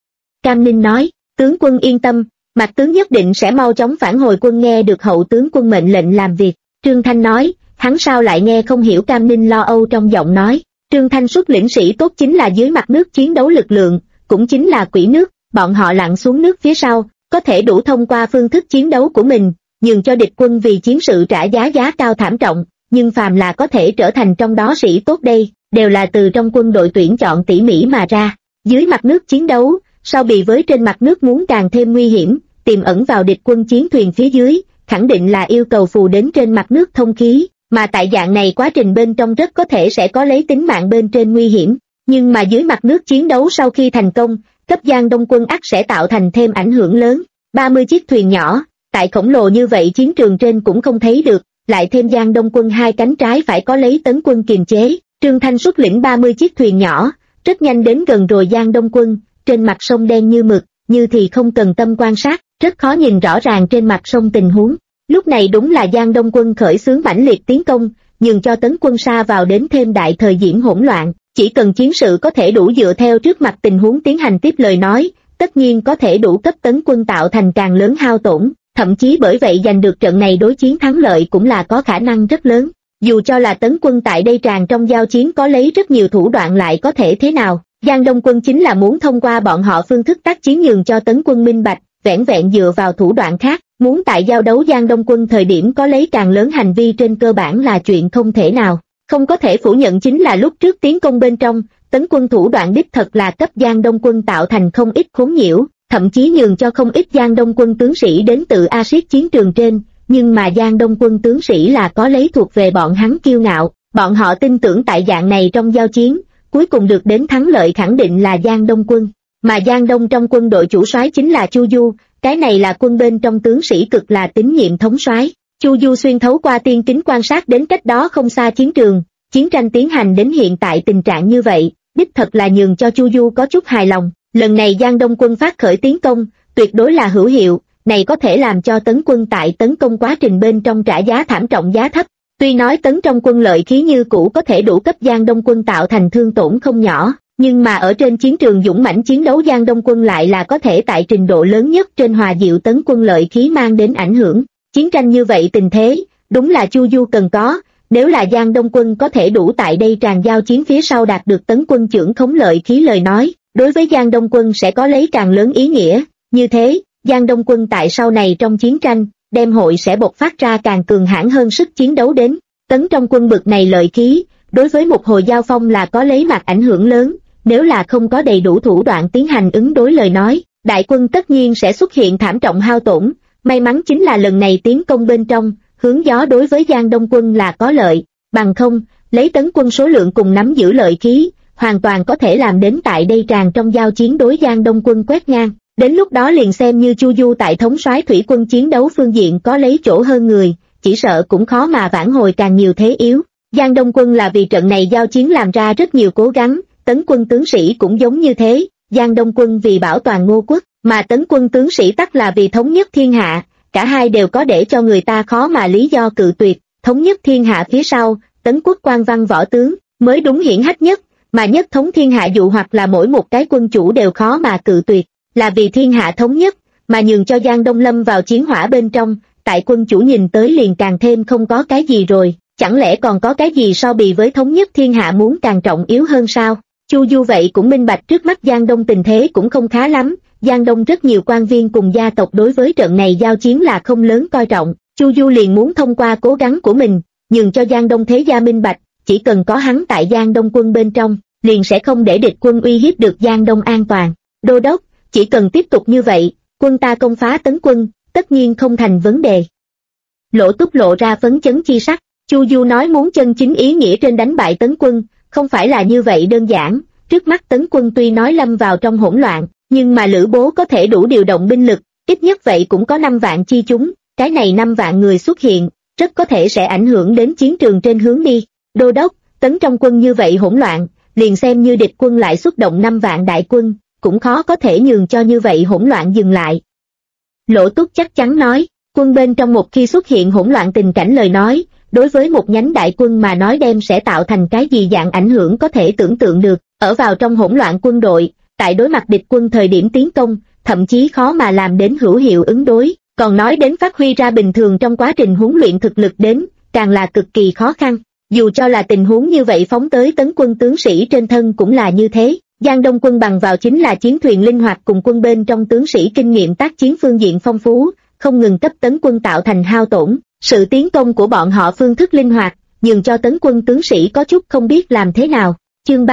Cam Ninh nói, tướng quân yên tâm, Mạc tướng nhất định sẽ mau chóng phản hồi quân. Nghe được hậu tướng quân mệnh lệnh làm việc, Trương Thanh nói, hắn sao lại nghe không hiểu Cam Ninh lo âu trong giọng nói. Trương Thanh xuất lĩnh sĩ tốt chính là dưới mặt nước chiến đấu lực lượng, cũng chính là quỷ nước, bọn họ lặn xuống nước phía sau, có thể đủ thông qua phương thức chiến đấu của mình, nhường cho địch quân vì chiến sự trả giá cao thảm trọng, nhưng phàm là có thể trở thành trong đó sĩ tốt đây, đều là từ trong quân đội tuyển chọn tỉ mỉ mà ra. Dưới mặt nước chiến đấu, sao bị với trên mặt nước muốn càng thêm nguy hiểm, tiềm ẩn vào địch quân chiến thuyền phía dưới, khẳng định là yêu cầu phù đến trên mặt nước thông khí, mà tại dạng này quá trình bên trong rất có thể sẽ có lấy tính mạng bên trên nguy hiểm, nhưng mà dưới mặt nước chiến đấu sau khi thành công, cấp Giang Đông quân ắt sẽ tạo thành thêm ảnh hưởng lớn. 30 chiếc thuyền nhỏ, tại khổng lồ như vậy chiến trường trên cũng không thấy được, lại thêm Giang Đông quân hai cánh trái phải có lấy tấn quân kiềm chế. Trương Thanh xuất lĩnh 30 chiếc thuyền nhỏ, rất nhanh đến gần rồi Giang Đông quân, trên mặt sông đen như mực, như thì không cần tâm quan sát, rất khó nhìn rõ ràng trên mặt sông tình huống. Lúc này đúng là Giang Đông quân khởi xướng mãnh liệt tiến công, nhường cho tấn quân sa vào đến thêm đại thời điểm hỗn loạn, chỉ cần chiến sự có thể đủ dựa theo trước mặt tình huống tiến hành tiếp lời nói, tất nhiên có thể đủ cấp tấn quân tạo thành càng lớn hao tổn, thậm chí bởi vậy giành được trận này đối chiến thắng lợi cũng là có khả năng rất lớn. Dù cho là tấn quân tại đây tràn trong giao chiến có lấy rất nhiều thủ đoạn lại có thể thế nào, Giang Đông quân chính là muốn thông qua bọn họ phương thức tác chiến nhường cho tấn quân minh bạch, vẻn vẹn dựa vào thủ đoạn khác, muốn tại giao đấu Giang Đông quân thời điểm có lấy càng lớn hành vi trên cơ bản là chuyện không thể nào. Không có thể phủ nhận chính là lúc trước tiến công bên trong, tấn quân thủ đoạn đích thật là cấp Giang Đông quân tạo thành không ít khốn nhiễu, thậm chí nhường cho không ít Giang Đông quân tướng sĩ đến tự axit chiến trường trên, nhưng mà Giang Đông quân tướng sĩ là có lấy thuộc về bọn hắn kiêu ngạo, bọn họ tin tưởng tại dạng này trong giao chiến, cuối cùng được đến thắng lợi khẳng định là Giang Đông quân, mà Giang Đông trong quân đội chủ soái chính là Chu Du, cái này là quân bên trong tướng sĩ cực là tín nhiệm thống soái. Chu Du xuyên thấu qua tiên kính quan sát đến cách đó không xa chiến trường, chiến tranh tiến hành đến hiện tại tình trạng như vậy, đích thật là nhường cho Chu Du có chút hài lòng. Lần này Giang Đông quân phát khởi tiến công, tuyệt đối là hữu hiệu, này có thể làm cho tấn quân tại tấn công quá trình bên trong trả giá thảm trọng giá thấp. Tuy nói tấn trong quân lợi khí như cũ có thể đủ cấp Giang Đông quân tạo thành thương tổn không nhỏ, nhưng mà ở trên chiến trường dũng mãnh chiến đấu Giang Đông quân lại là có thể tại trình độ lớn nhất trên hòa dịu tấn quân lợi khí mang đến ảnh hưởng. Chiến tranh như vậy tình thế, đúng là Chu Du cần có, nếu là Giang Đông quân có thể đủ tại đây tràn giao chiến phía sau đạt được tấn quân trưởng khống lợi khí lời nói, đối với Giang Đông quân sẽ có lấy càng lớn ý nghĩa, như thế, Giang Đông quân tại sau này trong chiến tranh, đem hội sẽ bộc phát ra càng cường hãn hơn sức chiến đấu đến, tấn trong quân bực này lợi khí, đối với một hồi giao phong là có lấy mặt ảnh hưởng lớn, nếu là không có đầy đủ thủ đoạn tiến hành ứng đối lời nói, đại quân tất nhiên sẽ xuất hiện thảm trọng hao tổn, may mắn chính là lần này tiến công bên trong, hướng gió đối với Giang Đông quân là có lợi, bằng không, lấy tấn quân số lượng cùng nắm giữ lợi khí, hoàn toàn có thể làm đến tại đây tràn trong giao chiến đối Giang Đông quân quét ngang. Đến lúc đó liền xem như Chu Du tại thống soái thủy quân chiến đấu phương diện có lấy chỗ hơn người, chỉ sợ cũng khó mà vãn hồi càng nhiều thế yếu. Giang Đông quân là vì trận này giao chiến làm ra rất nhiều cố gắng, tấn quân tướng sĩ cũng giống như thế, Giang Đông quân vì bảo toàn Ngô quốc, mà tấn quân tướng sĩ tắc là vì thống nhất thiên hạ, cả hai đều có để cho người ta khó mà lý do cự tuyệt, thống nhất thiên hạ phía sau, tấn quốc quan văn võ tướng, mới đúng hiển hách nhất, mà nhất thống thiên hạ dụ hoặc là mỗi một cái quân chủ đều khó mà cự tuyệt, là vì thiên hạ thống nhất, mà nhường cho Giang Đông lâm vào chiến hỏa bên trong, tại quân chủ nhìn tới liền càng thêm không có cái gì rồi, chẳng lẽ còn có cái gì so bì với thống nhất thiên hạ muốn càng trọng yếu hơn sao? Chu Du vậy cũng minh bạch trước mắt Giang Đông tình thế cũng không khá lắm, Giang Đông rất nhiều quan viên cùng gia tộc đối với trận này giao chiến là không lớn coi trọng, Chu Du liền muốn thông qua cố gắng của mình, nhường cho Giang Đông thế gia minh bạch, chỉ cần có hắn tại Giang Đông quân bên trong, liền sẽ không để địch quân uy hiếp được Giang Đông an toàn. Đô đốc, chỉ cần tiếp tục như vậy, quân ta công phá tấn quân, tất nhiên không thành vấn đề. Lỗ Túc lộ ra phấn chấn chi sắc, Chu Du nói muốn chân chính ý nghĩa trên đánh bại tấn quân, không phải là như vậy đơn giản, trước mắt Tấn quân tuy nói lâm vào trong hỗn loạn, nhưng mà Lữ Bố có thể đủ điều động binh lực, ít nhất vậy cũng có 5 vạn chi chúng, cái này 5 vạn người xuất hiện, rất có thể sẽ ảnh hưởng đến chiến trường trên hướng đi. Đô đốc, Tấn trong quân như vậy hỗn loạn, liền xem như địch quân lại xuất động 5 vạn đại quân, cũng khó có thể nhường cho như vậy hỗn loạn dừng lại. Lỗ Túc chắc chắn nói, quân bên trong một khi xuất hiện hỗn loạn tình cảnh lời nói, đối với một nhánh đại quân mà nói đem sẽ tạo thành cái gì dạng ảnh hưởng có thể tưởng tượng được, ở vào trong hỗn loạn quân đội, tại đối mặt địch quân thời điểm tiến công, thậm chí khó mà làm đến hữu hiệu ứng đối, còn nói đến phát huy ra bình thường trong quá trình huấn luyện thực lực đến, càng là cực kỳ khó khăn. Dù cho là tình huống như vậy phóng tới Tấn quân tướng sĩ trên thân cũng là như thế, Giang Đông quân bằng vào chính là chiến thuyền linh hoạt cùng quân bên trong tướng sĩ kinh nghiệm tác chiến phương diện phong phú, không ngừng cấp Tấn quân tạo thành hao tổn, sự tiến công của bọn họ phương thức linh hoạt, nhường cho Tấn quân tướng sĩ có chút không biết làm thế nào. Chương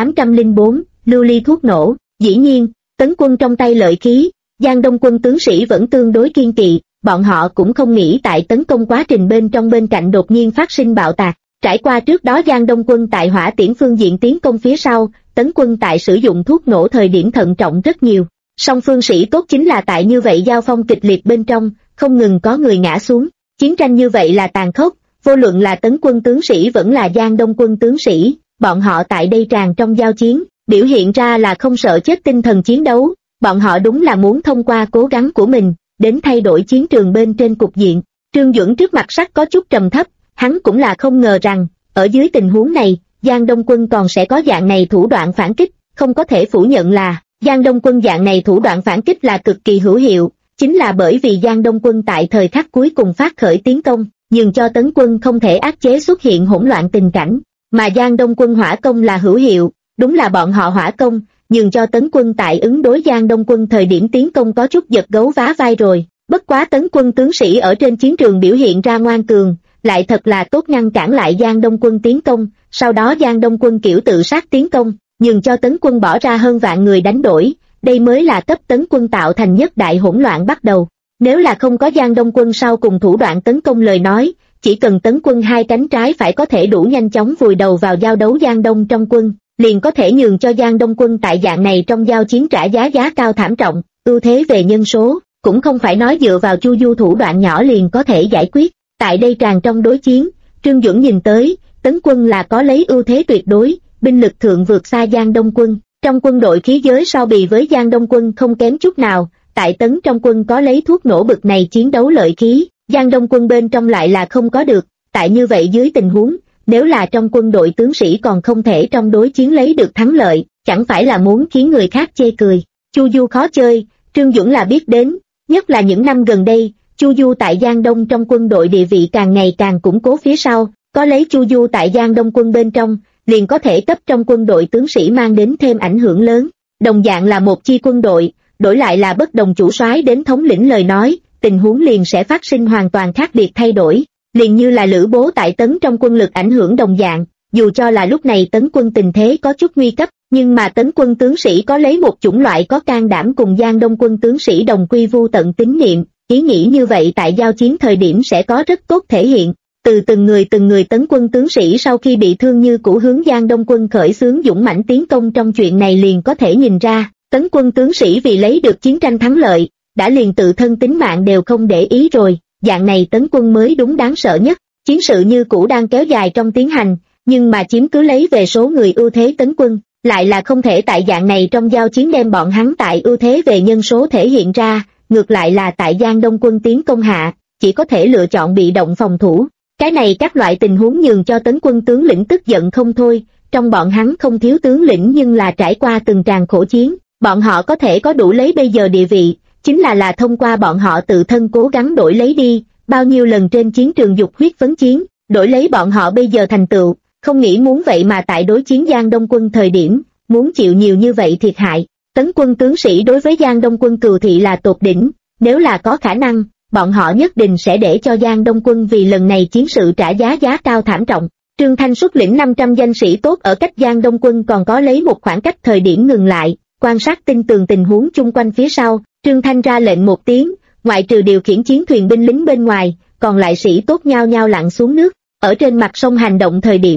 3804, lưu ly thuốc nổ, dĩ nhiên, Tấn quân trong tay lợi khí, Giang Đông quân tướng sĩ vẫn tương đối kiên kỵ, bọn họ cũng không nghĩ tại tấn công quá trình bên cạnh đột nhiên phát sinh bạo tạc. Trải qua trước đó Giang Đông quân tại hỏa tiễn phương diện tiến công phía sau, Tấn quân tại sử dụng thuốc nổ thời điểm thận trọng rất nhiều. Song phương sĩ tốt chính là tại như vậy giao phong kịch liệt bên trong, không ngừng có người ngã xuống. Chiến tranh như vậy là tàn khốc, vô luận là Tấn quân tướng sĩ vẫn là Giang Đông quân tướng sĩ, bọn họ tại đây tràn trong giao chiến, biểu hiện ra là không sợ chết tinh thần chiến đấu, bọn họ đúng là muốn thông qua cố gắng của mình, đến thay đổi chiến trường bên trên cục diện. Trương Duẩn trước mặt sắc có chút trầm thấp, hắn cũng là không ngờ rằng, ở dưới tình huống này, Giang Đông quân còn sẽ có dạng này thủ đoạn phản kích, không có thể phủ nhận là, Giang Đông quân dạng này thủ đoạn phản kích là cực kỳ hữu hiệu, chính là bởi vì Giang Đông quân tại thời khắc cuối cùng phát khởi tiến công, nhường cho Tấn quân không thể áp chế xuất hiện hỗn loạn tình cảnh, mà Giang Đông quân hỏa công là hữu hiệu, đúng là bọn họ hỏa công, nhường cho Tấn quân tại ứng đối Giang Đông quân thời điểm tiến công có chút giật gấu vá vai rồi, bất quá Tấn quân tướng sĩ ở trên chiến trường biểu hiện ra ngoan cường, lại thật là tốt ngăn cản lại Giang Đông quân tiến công, sau đó Giang Đông quân kiểu tự sát tiến công, nhường cho Tấn quân bỏ ra hơn vạn người đánh đổi, đây mới là cấp Tấn quân tạo thành nhất đại hỗn loạn bắt đầu. Nếu là không có Giang Đông quân sau cùng thủ đoạn tấn công lời nói, chỉ cần Tấn quân hai cánh trái phải có thể đủ nhanh chóng vùi đầu vào giao đấu Giang Đông trong quân, liền có thể nhường cho Giang Đông quân tại dạng này trong giao chiến trả giá cao thảm trọng, ưu thế về nhân số, cũng không phải nói dựa vào chu du thủ đoạn nhỏ liền có thể giải quyết. Tại đây tràn trong đối chiến, Trương Duẩn nhìn tới, Tấn quân là có lấy ưu thế tuyệt đối, binh lực thượng vượt xa Giang Đông quân, trong quân đội khí giới so bì với Giang Đông quân không kém chút nào, tại Tấn trong quân có lấy thuốc nổ bực này chiến đấu lợi khí, Giang Đông quân bên trong lại là không có được, tại như vậy dưới tình huống, nếu là trong quân đội tướng sĩ còn không thể trong đối chiến lấy được thắng lợi, chẳng phải là muốn khiến người khác chê cười. Chu du khó chơi, Trương Duẩn là biết đến, nhất là những năm gần đây, Chu du tại Giang Đông trong quân đội địa vị càng ngày càng củng cố phía sau, có lấy Chu du tại Giang Đông quân bên trong, liền có thể cấp trong quân đội tướng sĩ mang đến thêm ảnh hưởng lớn. Đồng dạng là một chi quân đội, đổi lại là bất đồng chủ soái đến thống lĩnh lời nói, tình huống liền sẽ phát sinh hoàn toàn khác biệt thay đổi, liền như là Lữ Bố tại Tấn trong quân lực ảnh hưởng đồng dạng, dù cho là lúc này Tấn quân tình thế có chút nguy cấp, nhưng mà Tấn quân tướng sĩ có lấy một chủng loại có can đảm cùng Giang Đông quân tướng sĩ đồng quy vu tận tín niệm, ý nghĩ như vậy tại giao chiến thời điểm sẽ có rất tốt thể hiện. Từ từng người Tấn quân tướng sĩ sau khi bị thương như cũ hướng Giang Đông quân khởi xướng dũng mãnh tiến công trong chuyện này liền có thể nhìn ra, Tấn quân tướng sĩ vì lấy được chiến tranh thắng lợi, đã liền tự thân tính mạng đều không để ý rồi, dạng này Tấn quân mới đúng đáng sợ nhất. Chiến sự như cũ đang kéo dài trong tiến hành, nhưng mà chiếm cứ lấy về số người ưu thế Tấn quân, lại là không thể tại dạng này trong giao chiến đem bọn hắn tại ưu thế về nhân số thể hiện ra, ngược lại là tại Giang Đông quân tiến công hạ, chỉ có thể lựa chọn bị động phòng thủ. Cái này các loại tình huống nhường cho Tấn quân tướng lĩnh tức giận không thôi, trong bọn hắn không thiếu tướng lĩnh nhưng là trải qua từng tràng khổ chiến, bọn họ có thể có đủ lấy bây giờ địa vị, chính là thông qua bọn họ tự thân cố gắng đổi lấy đi, bao nhiêu lần trên chiến trường dục huyết phấn chiến, đổi lấy bọn họ bây giờ thành tựu, không nghĩ muốn vậy mà tại đối chiến Giang Đông quân thời điểm, muốn chịu nhiều như vậy thiệt hại. Tấn quân tướng sĩ đối với Giang Đông quân cừu thị là tột đỉnh, nếu là có khả năng, bọn họ nhất định sẽ để cho Giang Đông quân vì lần này chiến sự trả giá cao thảm trọng. Trương Thanh xuất lĩnh 500 danh sĩ tốt ở cách Giang Đông quân còn có lấy một khoảng cách thời điểm ngừng lại, quan sát tinh tường tình huống chung quanh phía sau, Trương Thanh ra lệnh một tiếng, ngoại trừ điều khiển chiến thuyền binh lính bên ngoài, còn lại sĩ tốt nhao nhao lặn xuống nước, ở trên mặt sông hành động thời điểm,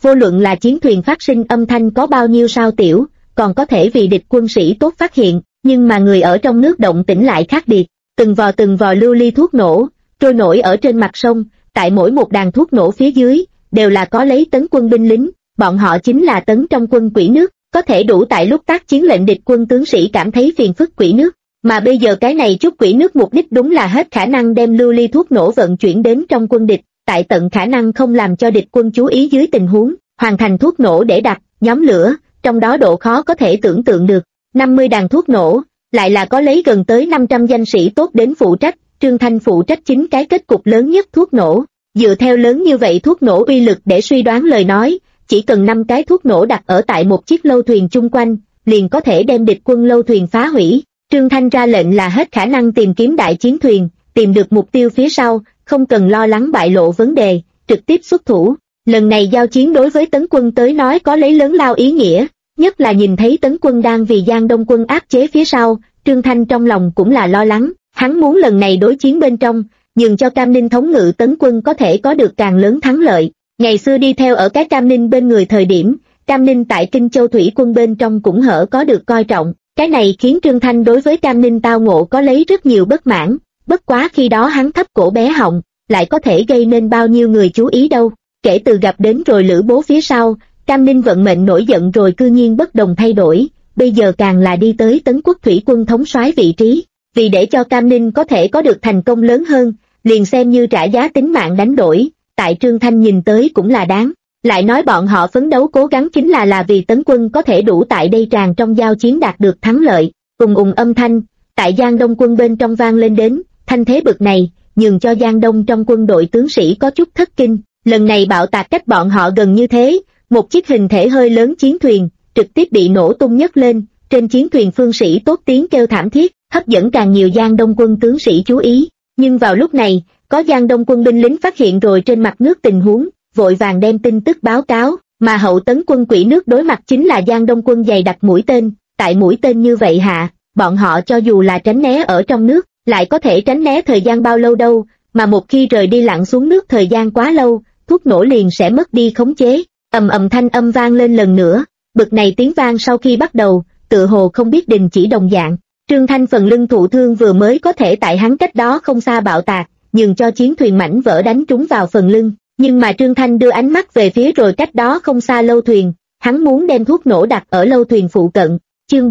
vô luận là chiến thuyền phát sinh âm thanh có bao nhiêu sao tiểu, còn có thể vì địch quân sĩ tốt phát hiện, nhưng mà người ở trong nước động tĩnh lại khác biệt, từng vò lưu ly thuốc nổ, trôi nổi ở trên mặt sông, tại mỗi một đàn thuốc nổ phía dưới, đều là có lấy tấn quân binh lính, bọn họ chính là tấn trong quân quỷ nước, có thể đủ tại lúc tác chiến lệnh địch quân tướng sĩ cảm thấy phiền phức quỷ nước, mà bây giờ cái này chút quỷ nước mục đích đúng là hết khả năng đem lưu ly thuốc nổ vận chuyển đến trong quân địch, tại tận khả năng không làm cho địch quân chú ý dưới tình huống, hoàn thành thuốc nổ để đặt, nhóm lửa, trong đó độ khó có thể tưởng tượng được, 50 đàn thuốc nổ, lại là có lấy gần tới 500 danh sĩ tốt đến phụ trách, Trương Thanh phụ trách chính cái kết cục lớn nhất thuốc nổ, dựa theo lớn như vậy thuốc nổ uy lực để suy đoán lời nói, chỉ cần 5 cái thuốc nổ đặt ở tại một chiếc lâu thuyền chung quanh, liền có thể đem địch quân lâu thuyền phá hủy. Trương Thanh ra lệnh là hết khả năng tìm kiếm đại chiến thuyền, tìm được mục tiêu phía sau, không cần lo lắng bại lộ vấn đề, trực tiếp xuất thủ. Lần này giao chiến đối với tấn quân tới nói có lấy lớn lao ý nghĩa, nhất là nhìn thấy tấn quân đang vì Giang Đông quân áp chế phía sau, Trương Thanh trong lòng cũng là lo lắng, hắn muốn lần này đối chiến bên trong, nhường cho Cam Ninh thống ngự tấn quân có thể có được càng lớn thắng lợi. Ngày xưa đi theo ở cái Cam Ninh bên người thời điểm, Cam Ninh tại Kinh Châu thủy quân bên trong cũng hở có được coi trọng, cái này khiến Trương Thanh đối với Cam Ninh tao ngộ có lấy rất nhiều bất mãn, bất quá khi đó hắn thấp cổ bé họng, lại có thể gây nên bao nhiêu người chú ý đâu. Kể từ gặp đến rồi Lữ Bố phía sau, Cam Ninh vận mệnh nổi giận rồi cư nhiên bất đồng thay đổi, bây giờ càng là đi tới Tấn Quốc thủy quân thống soái vị trí, vì để cho Cam Ninh có thể có được thành công lớn hơn, liền xem như trả giá tính mạng đánh đổi, tại Trương Thanh nhìn tới cũng là đáng. Lại nói bọn họ phấn đấu cố gắng chính là vì tấn quân có thể đủ tại đây tràn trong giao chiến đạt được thắng lợi, ùng âm thanh, tại Giang Đông quân bên trong vang lên đến, thanh thế bực này, nhường cho Giang Đông trong quân đội tướng sĩ có chút thất kinh, lần này bạo tạc cách bọn họ gần như thế, một chiếc hình thể hơi lớn chiến thuyền, trực tiếp bị nổ tung nhấc lên, trên chiến thuyền phương sĩ tốt tiếng kêu thảm thiết, hấp dẫn càng nhiều Giang Đông quân tướng sĩ chú ý, nhưng vào lúc này, có Giang Đông quân binh lính phát hiện rồi trên mặt nước tình huống, vội vàng đem tin tức báo cáo, mà hậu tấn quân quỷ nước đối mặt chính là Giang Đông quân dày đặc mũi tên, tại mũi tên như vậy hạ, bọn họ cho dù là tránh né ở trong nước, lại có thể tránh né thời gian bao lâu đâu, mà một khi rời đi lặn xuống nước thời gian quá lâu, thuốc nổ liền sẽ mất đi khống chế, ầm thanh âm vang lên lần nữa, bực này tiếng vang sau khi bắt đầu, tựa hồ không biết đình chỉ đồng dạng, Trương Thanh phần lưng thụ thương vừa mới có thể tại hắn cách đó không xa bạo tạc, nhường cho chiến thuyền mảnh vỡ đánh trúng vào phần lưng. Nhưng mà Trương Thanh đưa ánh mắt về phía rồi cách đó không xa lâu thuyền, hắn muốn đem thuốc nổ đặt ở lâu thuyền phụ cận. Chương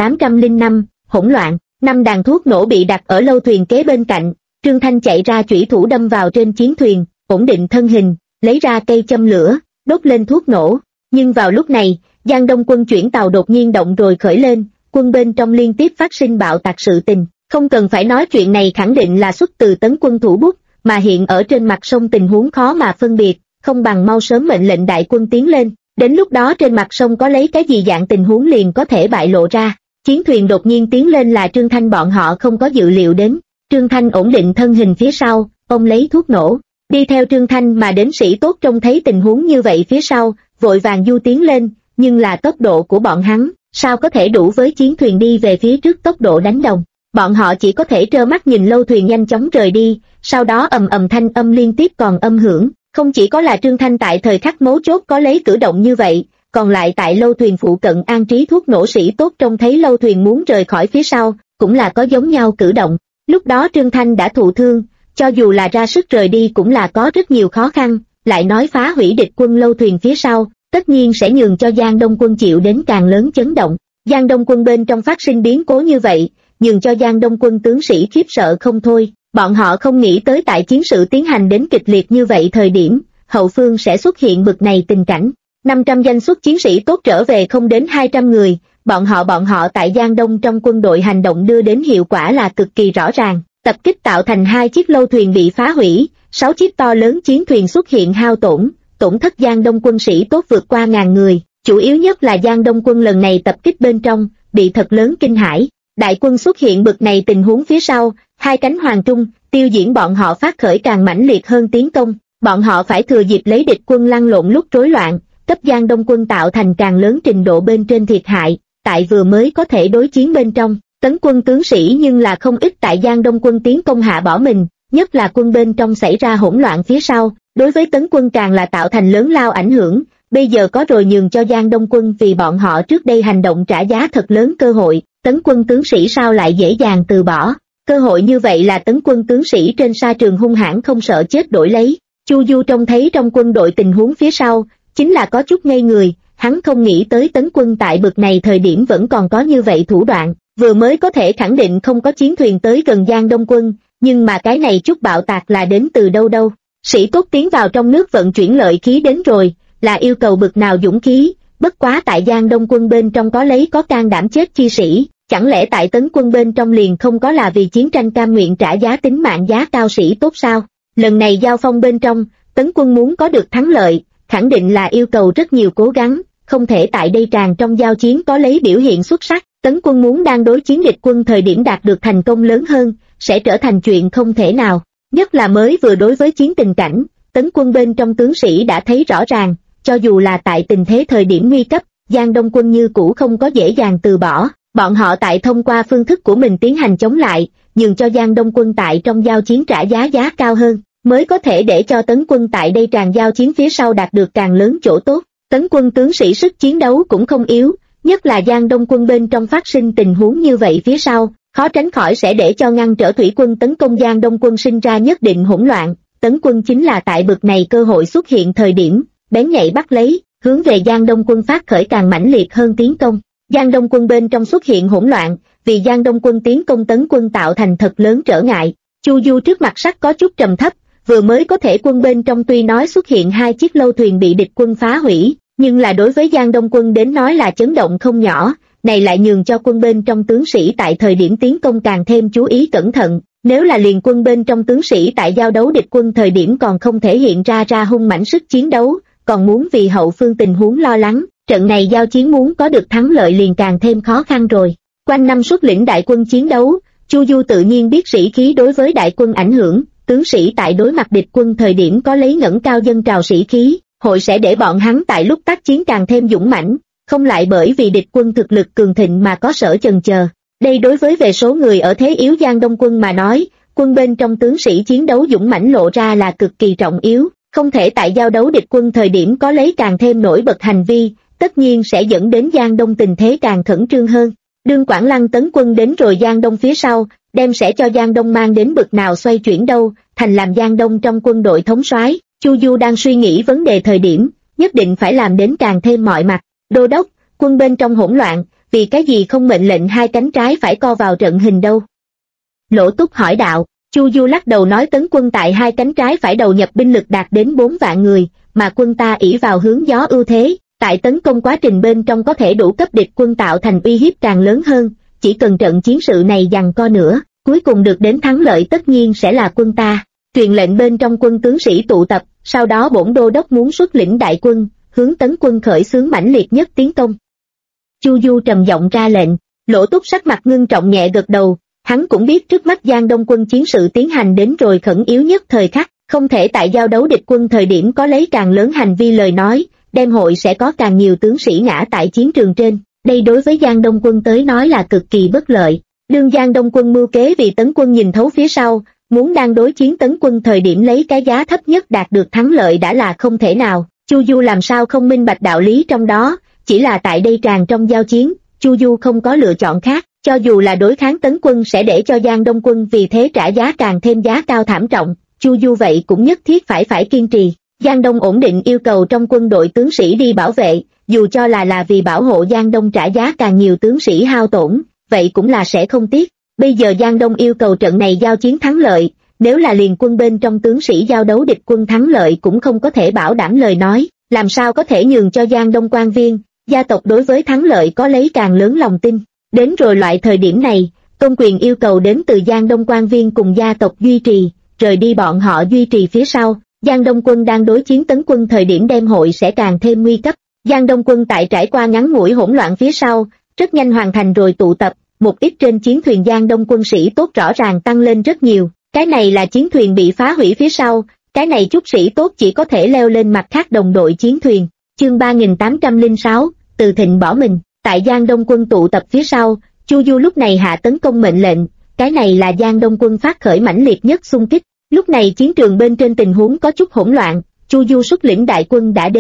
3805, hỗn loạn, 5 đàn thuốc nổ bị đặt ở lâu thuyền kế bên cạnh, Trương Thanh chạy ra chủy thủ đâm vào trên chiến thuyền, ổn định thân hình, lấy ra cây châm lửa, đốt lên thuốc nổ. Nhưng vào lúc này, Giang Đông quân chuyển tàu đột nhiên động rồi khởi lên, quân bên trong liên tiếp phát sinh bạo tạc sự tình, không cần phải nói chuyện này khẳng định là xuất từ tấn quân thủ bút. Mà hiện ở trên mặt sông tình huống khó mà phân biệt, không bằng mau sớm mệnh lệnh đại quân tiến lên, đến lúc đó trên mặt sông có lấy cái gì dạng tình huống liền có thể bại lộ ra. Chiến thuyền đột nhiên tiến lên là Trương Thanh bọn họ không có dự liệu đến, Trương Thanh ổn định thân hình phía sau, ông lấy thuốc nổ, đi theo Trương Thanh mà đến sĩ tốt trông thấy tình huống như vậy phía sau, vội vàng du tiến lên, nhưng là tốc độ của bọn hắn, sao có thể đủ với chiến thuyền đi về phía trước tốc độ đánh đồng. Bọn họ chỉ có thể trơ mắt nhìn lâu thuyền nhanh chóng rời đi, sau đó ầm thanh âm liên tiếp còn âm hưởng, không chỉ có là Trương Thanh tại thời khắc mấu chốt có lấy cử động như vậy, còn lại tại lâu thuyền phụ cận an trí thuốc nổ sĩ tốt trông thấy lâu thuyền muốn rời khỏi phía sau, cũng là có giống nhau cử động. Lúc đó Trương Thanh đã thụ thương, cho dù là ra sức rời đi cũng là có rất nhiều khó khăn, lại nói phá hủy địch quân lâu thuyền phía sau, tất nhiên sẽ nhường cho Giang Đông quân chịu đến càng lớn chấn động. Giang Đông quân bên trong phát sinh biến cố như vậy, nhường cho Giang Đông quân tướng sĩ khiếp sợ không thôi, bọn họ không nghĩ tới tại chiến sự tiến hành đến kịch liệt như vậy thời điểm, hậu phương sẽ xuất hiện bực này tình cảnh. 500 danh xuất chiến sĩ tốt trở về không đến 200 người, bọn họ tại Giang Đông trong quân đội hành động đưa đến hiệu quả là cực kỳ rõ ràng, tập kích tạo thành 2 chiếc lâu thuyền bị phá hủy, 6 chiếc to lớn chiến thuyền xuất hiện hao tổn, tổn thất Giang Đông quân sĩ tốt vượt qua 1000 người, chủ yếu nhất là Giang Đông quân lần này tập kích bên trong, bị thật lớn kinh hãi. Đại quân xuất hiện bực này tình huống phía sau, 2 cánh hoàng trung, tiêu diễn bọn họ phát khởi càng mãnh liệt hơn tiến công, bọn họ phải thừa dịp lấy địch quân lăn lộn lúc rối loạn, cấp Giang Đông quân tạo thành càng lớn trình độ bên trên thiệt hại, tại vừa mới có thể đối chiến bên trong, tấn quân tướng sĩ nhưng là không ít tại Giang Đông quân tiến công hạ bỏ mình, nhất là quân bên trong xảy ra hỗn loạn phía sau, đối với tấn quân càng là tạo thành lớn lao ảnh hưởng, bây giờ có rồi nhường cho Giang Đông quân vì bọn họ trước đây hành động trả giá thật lớn cơ hội, Tấn quân tướng sĩ sao lại dễ dàng từ bỏ, cơ hội như vậy là Tấn quân tướng sĩ trên sa trường hung hãn không sợ chết đổi lấy. Chu Du trông thấy trong quân đội tình huống phía sau, chính là có chút ngây người, hắn không nghĩ tới Tấn quân tại bực này thời điểm vẫn còn có như vậy thủ đoạn, vừa mới có thể khẳng định không có chiến thuyền tới gần Giang Đông quân, nhưng mà cái này chút bạo tạc là đến từ đâu đâu. Sĩ tốt tiến vào trong nước vận chuyển lợi khí đến rồi, là yêu cầu bực nào dũng khí, bất quá tại Giang Đông quân bên trong có can đảm chết chi sĩ, chẳng lẽ tại Tấn quân bên trong liền không có là vì chiến tranh cam nguyện trả giá tính mạng giá cao sĩ tốt sao? Lần này giao phong bên trong, Tấn quân muốn có được thắng lợi, khẳng định là yêu cầu rất nhiều cố gắng, không thể tại đây tràn trong giao chiến có lấy biểu hiện xuất sắc. Tấn quân muốn đang đối chiến địch quân thời điểm đạt được thành công lớn hơn, sẽ trở thành chuyện không thể nào. Nhất là mới vừa đối với chiến tình cảnh, Tấn quân bên trong tướng sĩ đã thấy rõ ràng, cho dù là tại tình thế thời điểm nguy cấp, Giang Đông quân như cũ không có dễ dàng từ bỏ, bọn họ tại thông qua phương thức của mình tiến hành chống lại, nhường cho Giang Đông quân tại trong giao chiến trả giá cao hơn, mới có thể để cho Tấn quân tại đây tràn giao chiến phía sau đạt được càng lớn chỗ tốt. Tấn quân tướng sĩ sức chiến đấu cũng không yếu, nhất là Giang Đông quân bên trong phát sinh tình huống như vậy phía sau, khó tránh khỏi sẽ để cho ngăn trở thủy quân tấn công Giang Đông quân sinh ra nhất định hỗn loạn. Tấn quân chính là tại bực này cơ hội xuất hiện thời điểm, bén nhạy bắt lấy, hướng về Giang Đông quân phát khởi càng mãnh liệt hơn tiến công. Giang Đông quân bên trong xuất hiện hỗn loạn, vì Giang Đông quân tiến công Tấn quân tạo thành thật lớn trở ngại. Chu Du trước mặt sắc có chút trầm thấp, vừa mới có thể quân bên trong tuy nói xuất hiện 2 chiếc lâu thuyền bị địch quân phá hủy, nhưng là đối với Giang Đông quân đến nói là chấn động không nhỏ, này lại nhường cho quân bên trong tướng sĩ tại thời điểm tiến công càng thêm chú ý cẩn thận. Nếu là liền quân bên trong tướng sĩ tại giao đấu địch quân thời điểm còn không thể hiện ra hung mãnh sức chiến đấu, còn muốn vì hậu phương tình huống lo lắng, trận này giao chiến muốn có được thắng lợi liền càng thêm khó khăn rồi. Quanh năm xuất lĩnh đại quân chiến đấu, Chu Du tự nhiên biết sĩ khí đối với đại quân ảnh hưởng, tướng sĩ tại đối mặt địch quân thời điểm có lấy ngẩng cao dân trào sĩ khí, hội sẽ để bọn hắn tại lúc tác chiến càng thêm dũng mãnh, không lại bởi vì địch quân thực lực cường thịnh mà có sở chần chờ. Đây đối với về số người ở thế yếu Giang Đông quân mà nói, quân bên trong tướng sĩ chiến đấu dũng mãnh lộ ra là cực kỳ trọng yếu, không thể tại giao đấu địch quân thời điểm có lấy càng thêm nổi bật hành vi, tất nhiên sẽ dẫn đến Giang Đông tình thế càng khẩn trương hơn. Đương Quảng Lăng tấn quân đến rồi Giang Đông phía sau, đem sẽ cho Giang Đông mang đến bực nào xoay chuyển đâu, thành làm Giang Đông trong quân đội thống soái. Chu Du đang suy nghĩ vấn đề thời điểm, nhất định phải làm đến càng thêm mọi mặt. Đô đốc, quân bên trong hỗn loạn, vì cái gì không mệnh lệnh 2 cánh trái phải co vào trận hình đâu? Lỗ Túc hỏi đạo. Chu Du lắc đầu nói Tấn quân tại 2 cánh trái phải đầu nhập binh lực đạt đến 4 vạn người, mà quân ta ỷ vào hướng gió ưu thế, tại tấn công quá trình bên trong có thể đủ cấp địch quân tạo thành uy hiếp càng lớn hơn, chỉ cần trận chiến sự này giằng co nữa, cuối cùng được đến thắng lợi tất nhiên sẽ là quân ta. Truyền lệnh bên trong quân tướng sĩ tụ tập, sau đó bổn đô đốc muốn xuất lĩnh đại quân, hướng Tấn quân khởi xướng mãnh liệt nhất tiến công. Chu Du trầm giọng ra lệnh, Lỗ Túc sắc mặt ngưng trọng nhẹ gật đầu, hắn cũng biết trước mắt Giang Đông quân chiến sự tiến hành đến rồi khẩn yếu nhất thời khắc, không thể tại giao đấu địch quân thời điểm có lấy càng lớn hành vi lời nói, đem hội sẽ có càng nhiều tướng sĩ ngã tại chiến trường trên, đây đối với Giang Đông quân tới nói là cực kỳ bất lợi. Đương Giang Đông quân mưu kế vì Tấn quân nhìn thấu phía sau, muốn đang đối chiến Tấn quân thời điểm lấy cái giá thấp nhất đạt được thắng lợi đã là không thể nào. Chu Du làm sao không minh bạch đạo lý trong đó, chỉ là tại đây tràn trong giao chiến, Chu Du không có lựa chọn khác, cho dù là đối kháng Tấn quân sẽ để cho Giang Đông quân vì thế trả giá càng thêm giá cao thảm trọng, Chu Du vậy cũng nhất thiết phải kiên trì. Giang Đông ổn định yêu cầu trong quân đội tướng sĩ đi bảo vệ, dù cho là vì bảo hộ Giang Đông trả giá càng nhiều tướng sĩ hao tổn, vậy cũng là sẽ không tiếc. Bây giờ Giang Đông yêu cầu trận này giao chiến thắng lợi, nếu là liền quân bên trong tướng sĩ giao đấu địch quân thắng lợi cũng không có thể bảo đảm lời nói, làm sao có thể nhường cho Giang Đông quan viên, gia tộc đối với thắng lợi có lấy càng lớn lòng tin. Đến rồi loại thời điểm này, công quyền yêu cầu đến từ Giang Đông quan viên cùng gia tộc duy trì, rời đi bọn họ duy trì phía sau. Giang Đông quân đang đối chiến Tấn quân thời điểm đem hội sẽ càng thêm nguy cấp. Giang Đông quân tại trải qua ngắn ngủi hỗn loạn phía sau, rất nhanh hoàn thành rồi tụ tập, một ít trên chiến thuyền Giang Đông quân sĩ tốt rõ ràng tăng lên rất nhiều. Cái này là chiến thuyền bị phá hủy phía sau, cái này chút sĩ tốt chỉ có thể leo lên mặt khác đồng đội chiến thuyền. Chương 3806, Từ Thịnh bỏ mình. Tại Giang Đông quân tụ tập phía sau, Chu Du lúc này hạ tấn công mệnh lệnh, cái này là Giang Đông quân phát khởi mãnh liệt nhất xung kích. Lúc này chiến trường bên trên tình huống có chút hỗn loạn, Chu Du xuất lĩnh đại quân đã đến,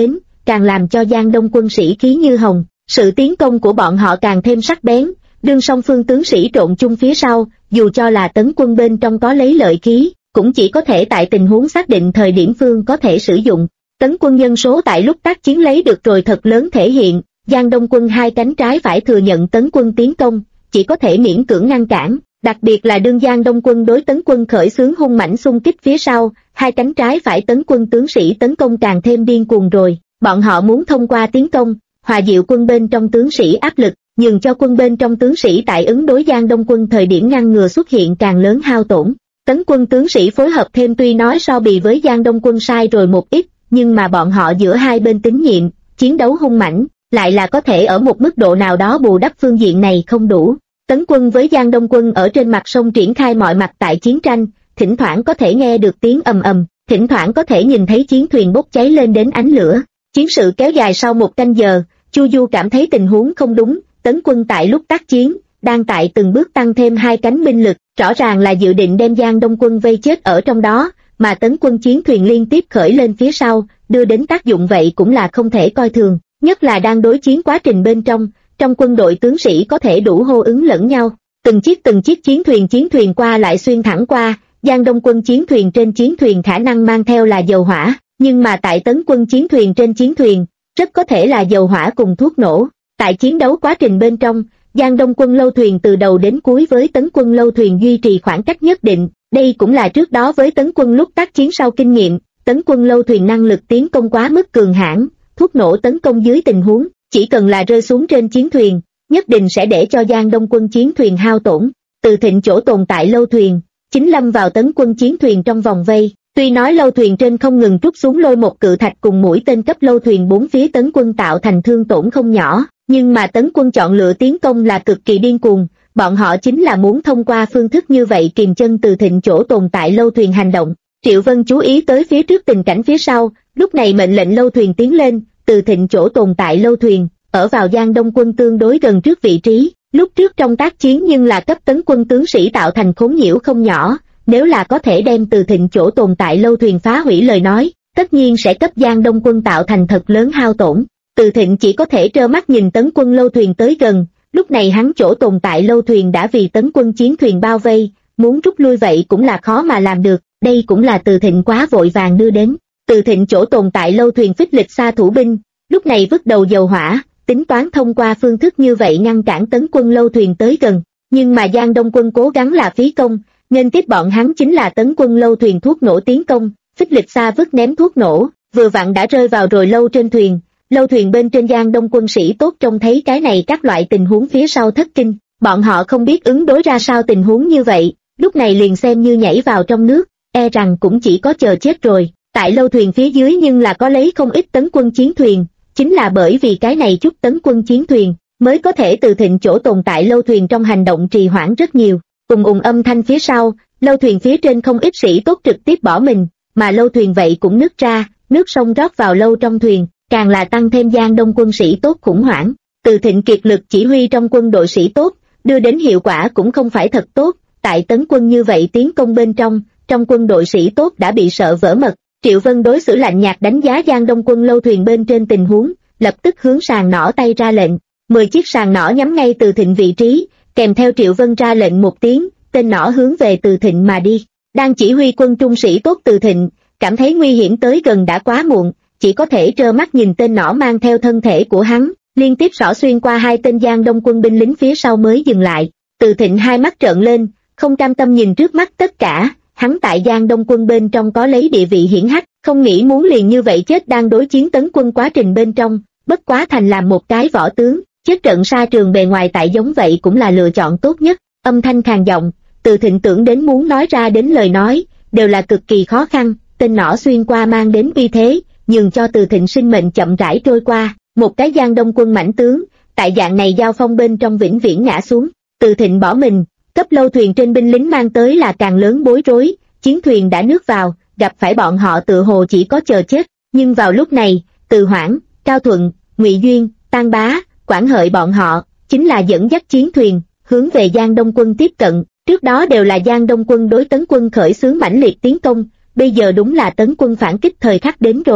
càng làm cho Giang Đông quân sĩ khí như hồng, sự tiến công của bọn họ càng thêm sắc bén, đương song phương tướng sĩ trộn chung phía sau, dù cho là tấn quân bên trong có lấy lợi khí, cũng chỉ có thể tại tình huống xác định thời điểm phương có thể sử dụng. Tấn quân nhân số tại lúc tác chiến lấy được rồi thật lớn thể hiện, Giang Đông quân hai cánh trái phải thừa nhận tấn quân tiến công, chỉ có thể miễn cưỡng ngăn cản, đặc biệt là đương Giang Đông quân đối tấn quân khởi xướng hung mãnh xung kích phía sau, hai cánh trái phải tấn quân tướng sĩ tấn công càng thêm điên cuồng rồi, bọn họ muốn thông qua tiến công, hòa dịu quân bên trong tướng sĩ áp lực, nhường cho quân bên trong tướng sĩ tại ứng đối Giang Đông quân thời điểm ngăn ngừa xuất hiện càng lớn hao tổn. Tấn quân tướng sĩ phối hợp thêm tuy nói so bì với Giang Đông quân sai rồi một ít, nhưng mà bọn họ giữa hai bên tín nhiệm, chiến đấu hung mãnh, lại là có thể ở một mức độ nào đó bù đắp phương diện này không đủ. Tấn quân với Giang Đông quân ở trên mặt sông triển khai mọi mặt tại chiến tranh, thỉnh thoảng có thể nghe được tiếng ầm ầm, thỉnh thoảng có thể nhìn thấy chiến thuyền bốc cháy lên đến ánh lửa. Chiến sự kéo dài sau một canh giờ, Chu Du cảm thấy tình huống không đúng, tấn quân tại lúc tác chiến, đang tại từng bước tăng thêm hai cánh binh lực, rõ ràng là dự định đem Giang Đông quân vây chết ở trong đó, mà tấn quân chiến thuyền liên tiếp khởi lên phía sau, đưa đến tác dụng vậy cũng là không thể coi thường, nhất là đang đối chiến quá trình bên trong quân đội tướng sĩ có thể đủ hô ứng lẫn nhau, từng chiếc chiến thuyền qua lại xuyên thẳng qua, Giang Đông quân chiến thuyền trên chiến thuyền khả năng mang theo là dầu hỏa, nhưng mà tại tấn quân chiến thuyền trên chiến thuyền, rất có thể là dầu hỏa cùng thuốc nổ. Tại chiến đấu quá trình bên trong, Giang Đông quân lâu thuyền từ đầu đến cuối với tấn quân lâu thuyền duy trì khoảng cách nhất định, đây cũng là trước đó với tấn quân lúc tác chiến sau kinh nghiệm, tấn quân lâu thuyền năng lực tiến công quá mức cường hãn, thuốc nổ tấn công dưới tình huống, chỉ cần là rơi xuống trên chiến thuyền, nhất định sẽ để cho Giang Đông quân chiến thuyền hao tổn. Từ Thịnh chỗ tồn tại lâu thuyền, chính lâm vào tấn quân chiến thuyền trong vòng vây, tuy nói lâu thuyền trên không ngừng trút xuống lôi một cự thạch cùng mũi tên cấp lâu thuyền bốn phía tấn quân tạo thành thương tổn không nhỏ, nhưng mà tấn quân chọn lựa tiến công là cực kỳ điên cuồng, bọn họ chính là muốn thông qua phương thức như vậy kìm chân Từ Thịnh chỗ tồn tại lâu thuyền hành động. Triệu Vân chú ý tới phía trước tình cảnh phía sau, lúc này mệnh lệnh lâu thuyền tiến lên, Từ Thịnh chỗ tồn tại lâu thuyền, ở vào Giang Đông quân tương đối gần trước vị trí, lúc trước trong tác chiến nhưng là cấp tấn quân tướng sĩ tạo thành khốn nhiễu không nhỏ, nếu là có thể đem Từ Thịnh chỗ tồn tại lâu thuyền phá hủy lời nói, tất nhiên sẽ cấp Giang Đông quân tạo thành thật lớn hao tổn. Từ Thịnh chỉ có thể trơ mắt nhìn tấn quân lâu thuyền tới gần, lúc này hắn chỗ tồn tại lâu thuyền đã vì tấn quân chiến thuyền bao vây, muốn rút lui vậy cũng là khó mà làm được, đây cũng là Từ Thịnh quá vội vàng đưa đến. Từ Thịnh chỗ tồn tại lâu thuyền phích lịch xa thủ binh, lúc này vứt đầu dầu hỏa, tính toán thông qua phương thức như vậy ngăn cản tấn quân lâu thuyền tới gần, nhưng mà Giang Đông quân cố gắng là phí công, nên tiếp bọn hắn chính là tấn quân lâu thuyền thuốc nổ tiến công, phích lịch xa vứt ném thuốc nổ, vừa vặn đã rơi vào rồi lâu trên thuyền. Lâu thuyền bên trên Giang Đông quân sĩ tốt trông thấy cái này các loại tình huống phía sau thất kinh, bọn họ không biết ứng đối ra sao tình huống như vậy, lúc này liền xem như nhảy vào trong nước, e rằng cũng chỉ có chờ chết rồi. Tại lâu thuyền phía dưới nhưng là có lấy không ít tấn quân chiến thuyền, chính là bởi vì cái này chút tấn quân chiến thuyền, mới có thể Từ Thịnh chỗ tồn tại lâu thuyền trong hành động trì hoãn rất nhiều. Ùng âm thanh phía sau, lâu thuyền phía trên không ít sĩ tốt trực tiếp bỏ mình, mà lâu thuyền vậy cũng nứt ra, nước sông rót vào lâu trong thuyền, càng là tăng thêm Giang Đông quân sĩ tốt khủng hoảng. Từ Thịnh kiệt lực chỉ huy trong quân đội sĩ tốt, đưa đến hiệu quả cũng không phải thật tốt, tại tấn quân như vậy tiến công bên trong quân đội sĩ tốt đã bị sợ vỡ mật. Triệu Vân đối xử lạnh nhạt đánh giá Giang Đông quân lâu thuyền bên trên tình huống, lập tức hướng sàng nỏ tay ra lệnh, 10 chiếc sàng nỏ nhắm ngay Từ Thịnh vị trí, kèm theo Triệu Vân ra lệnh một tiếng, tên nỏ hướng về Từ Thịnh mà đi. Đang chỉ huy quân trung sĩ tốt Từ Thịnh, cảm thấy nguy hiểm tới gần đã quá muộn, chỉ có thể trơ mắt nhìn tên nỏ mang theo thân thể của hắn, liên tiếp xỏ xuyên qua hai tên Giang Đông quân binh lính phía sau mới dừng lại. Từ Thịnh hai mắt trợn lên, không cam tâm nhìn trước mắt tất cả, hắn tại Giang Đông quân bên trong có lấy địa vị hiển hách, không nghĩ muốn liền như vậy chết đang đối chiến tấn quân quá trình bên trong, bất quá thành làm một cái võ tướng, chết trận xa trường bề ngoài tại giống vậy cũng là lựa chọn tốt nhất. Âm thanh khàn giọng, Từ Thịnh tưởng đến muốn nói ra đến lời nói, đều là cực kỳ khó khăn, tên nỏ xuyên qua mang đến uy thế, nhường cho Từ Thịnh sinh mệnh chậm rãi trôi qua, một cái Giang Đông quân mãnh tướng, tại dạng này giao phong bên trong vĩnh viễn ngã xuống. Từ Thịnh bỏ mình, cấp lâu thuyền trên binh lính mang tới là càng lớn bối rối, chiến thuyền đã nước vào, gặp phải bọn họ tự hồ chỉ có chờ chết, nhưng vào lúc này, Từ Hoảng, Cao Thuận, Ngụy Duyên, Tan Bá, Quản Hợi bọn họ, chính là dẫn dắt chiến thuyền, hướng về Giang Đông quân tiếp cận, trước đó đều là Giang Đông quân đối tấn quân khởi xướng mãnh liệt tiến công, bây giờ đúng là tấn quân phản kích thời khắc đến rồi.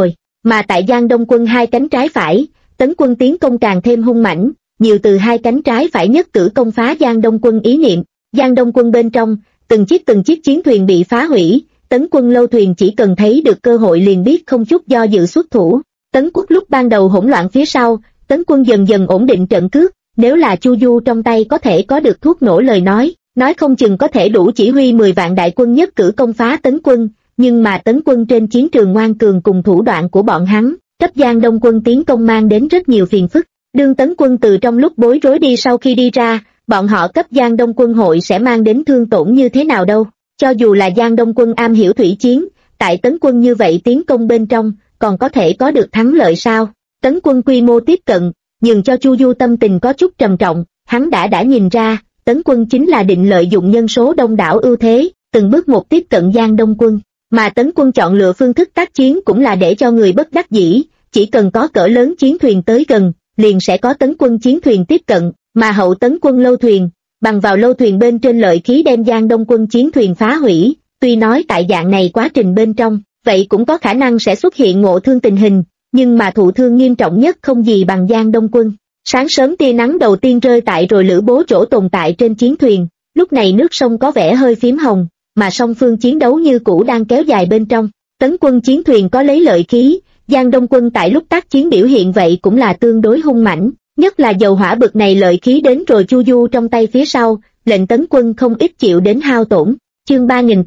Mà tại Giang Đông Quân hai cánh trái phải, Tấn quân tiến công càng thêm hung mãnh, nhiều từ hai cánh trái phải nhất cử công phá Giang Đông Quân ý niệm. Giang Đông Quân bên trong, từng chiếc chiến thuyền bị phá hủy, Tấn quân lâu thuyền chỉ cần thấy được cơ hội liền biết không chút do dự xuất thủ. Tấn quốc lúc ban đầu hỗn loạn phía sau, Tấn quân dần dần ổn định trận cước, nếu là Chu Du trong tay có thể có được thuốc nổ lời nói không chừng có thể đủ chỉ huy 10 vạn đại quân nhất cử công phá Tấn quân, nhưng mà Tấn quân trên chiến trường ngoan cường cùng thủ đoạn của bọn hắn, cấp Giang Đông Quân tiến công mang đến rất nhiều phiền phức. Đương Tấn quân từ trong lúc bối rối đi sau khi đi ra, bọn họ cấp Giang Đông Quân hội sẽ mang đến thương tổn như thế nào đâu. Cho dù là Giang Đông Quân am hiểu thủy chiến, tại Tấn quân như vậy tiến công bên trong, còn có thể có được thắng lợi sao? Tấn quân quy mô tiếp cận, nhưng cho Chu Du tâm tình có chút trầm trọng, hắn đã nhìn ra, Tấn quân chính là định lợi dụng nhân số đông đảo ưu thế, từng bước một tiếp cận Giang Đông Quân. Mà Tấn quân chọn lựa phương thức tác chiến cũng là để cho người bất đắc dĩ, chỉ cần có cỡ lớn chiến thuyền tới gần, liền sẽ có Tấn quân chiến thuyền tiếp cận, mà hậu Tấn quân lâu thuyền, bằng vào lâu thuyền bên trên lợi khí đem Giang Đông Quân chiến thuyền phá hủy, tuy nói tại dạng này quá trình bên trong, vậy cũng có khả năng sẽ xuất hiện ngộ thương tình hình, nhưng mà thụ thương nghiêm trọng nhất không gì bằng Giang Đông Quân. Sáng sớm tia nắng đầu tiên rơi tại rồi Lữ Bố chỗ tồn tại trên chiến thuyền, lúc này nước sông có vẻ hơi phím hồng, mà song phương chiến đấu như cũ đang kéo dài bên trong. Tấn quân chiến thuyền có lấy lợi khí, Giang Đông Quân tại lúc tác chiến biểu hiện vậy cũng là tương đối hung mãnh, nhất là dầu hỏa bực này lợi khí đến rồi Chu Du trong tay phía sau, lệnh Tấn quân không ít chịu đến hao tổn. Chương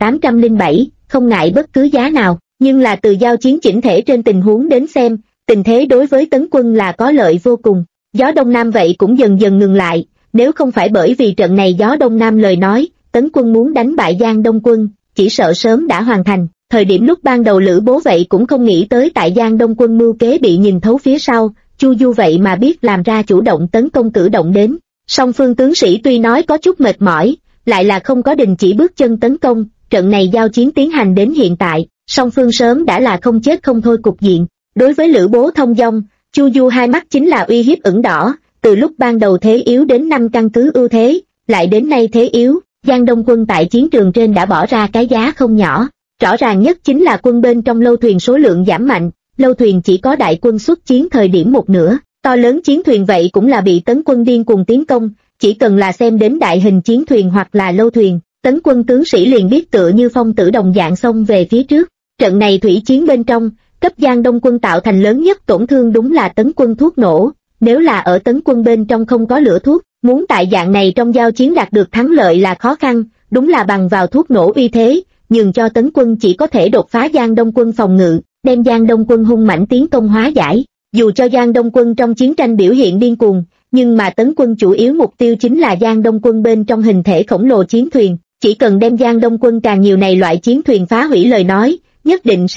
3807, không ngại bất cứ giá nào, nhưng là từ giao chiến chỉnh thể trên tình huống đến xem, tình thế đối với Tấn quân là có lợi vô cùng. Gió Đông Nam vậy cũng dần dần ngừng lại, nếu không phải bởi vì trận này gió Đông Nam lời nói, Tấn quân muốn đánh bại Giang Đông Quân, chỉ sợ sớm đã hoàn thành. Thời điểm lúc ban đầu Lữ Bố vậy cũng không nghĩ tới tại Giang Đông Quân mưu kế bị nhìn thấu phía sau, Chu Du vậy mà biết làm ra chủ động tấn công cử động đến. Song phương tướng sĩ tuy nói có chút mệt mỏi, lại là không có đình chỉ bước chân tấn công, trận này giao chiến tiến hành đến hiện tại, song phương sớm đã là không chết không thôi cục diện. Đối với Lữ Bố thông dong, Chu Du hai mắt chính là uy hiếp ửng đỏ, từ lúc ban đầu thế yếu đến năm căn cứ ưu thế, lại đến nay thế yếu, Giang Đông Quân tại chiến trường trên đã bỏ ra cái giá không nhỏ. Rõ ràng nhất chính là quân bên trong lâu thuyền số lượng giảm mạnh, lâu thuyền chỉ có đại quân xuất chiến thời điểm một nửa, to lớn chiến thuyền vậy cũng là bị Tấn quân điên cuồng tiến công, chỉ cần là xem đến đại hình chiến thuyền hoặc là lâu thuyền, Tấn quân tướng sĩ liền biết tựa như phong tử đồng dạng xông về phía trước. Trận này thủy chiến bên trong, cấp Giang Đông Quân tạo thành lớn nhất tổn thương đúng là Tấn quân thuốc nổ, nếu là ở Tấn quân bên trong không có lửa thuốc, muốn tại dạng này trong giao chiến đạt được thắng lợi là khó khăn, đúng là bằng vào thuốc nổ uy thế, nhường cho Tấn quân chỉ có thể đột phá Giang Đông Quân phòng ngự, đem Giang Đông Quân hung mãnh tiến công hóa giải. Dù cho Giang Đông Quân trong chiến tranh biểu hiện điên cuồng, nhưng mà Tấn quân chủ yếu mục tiêu chính là Giang Đông Quân bên trong hình thể khổng lồ chiến thuyền, chỉ cần đem Giang Đông Quân càng nhiều này loại chiến thuyền phá hủy lời nói, nhất định sẽ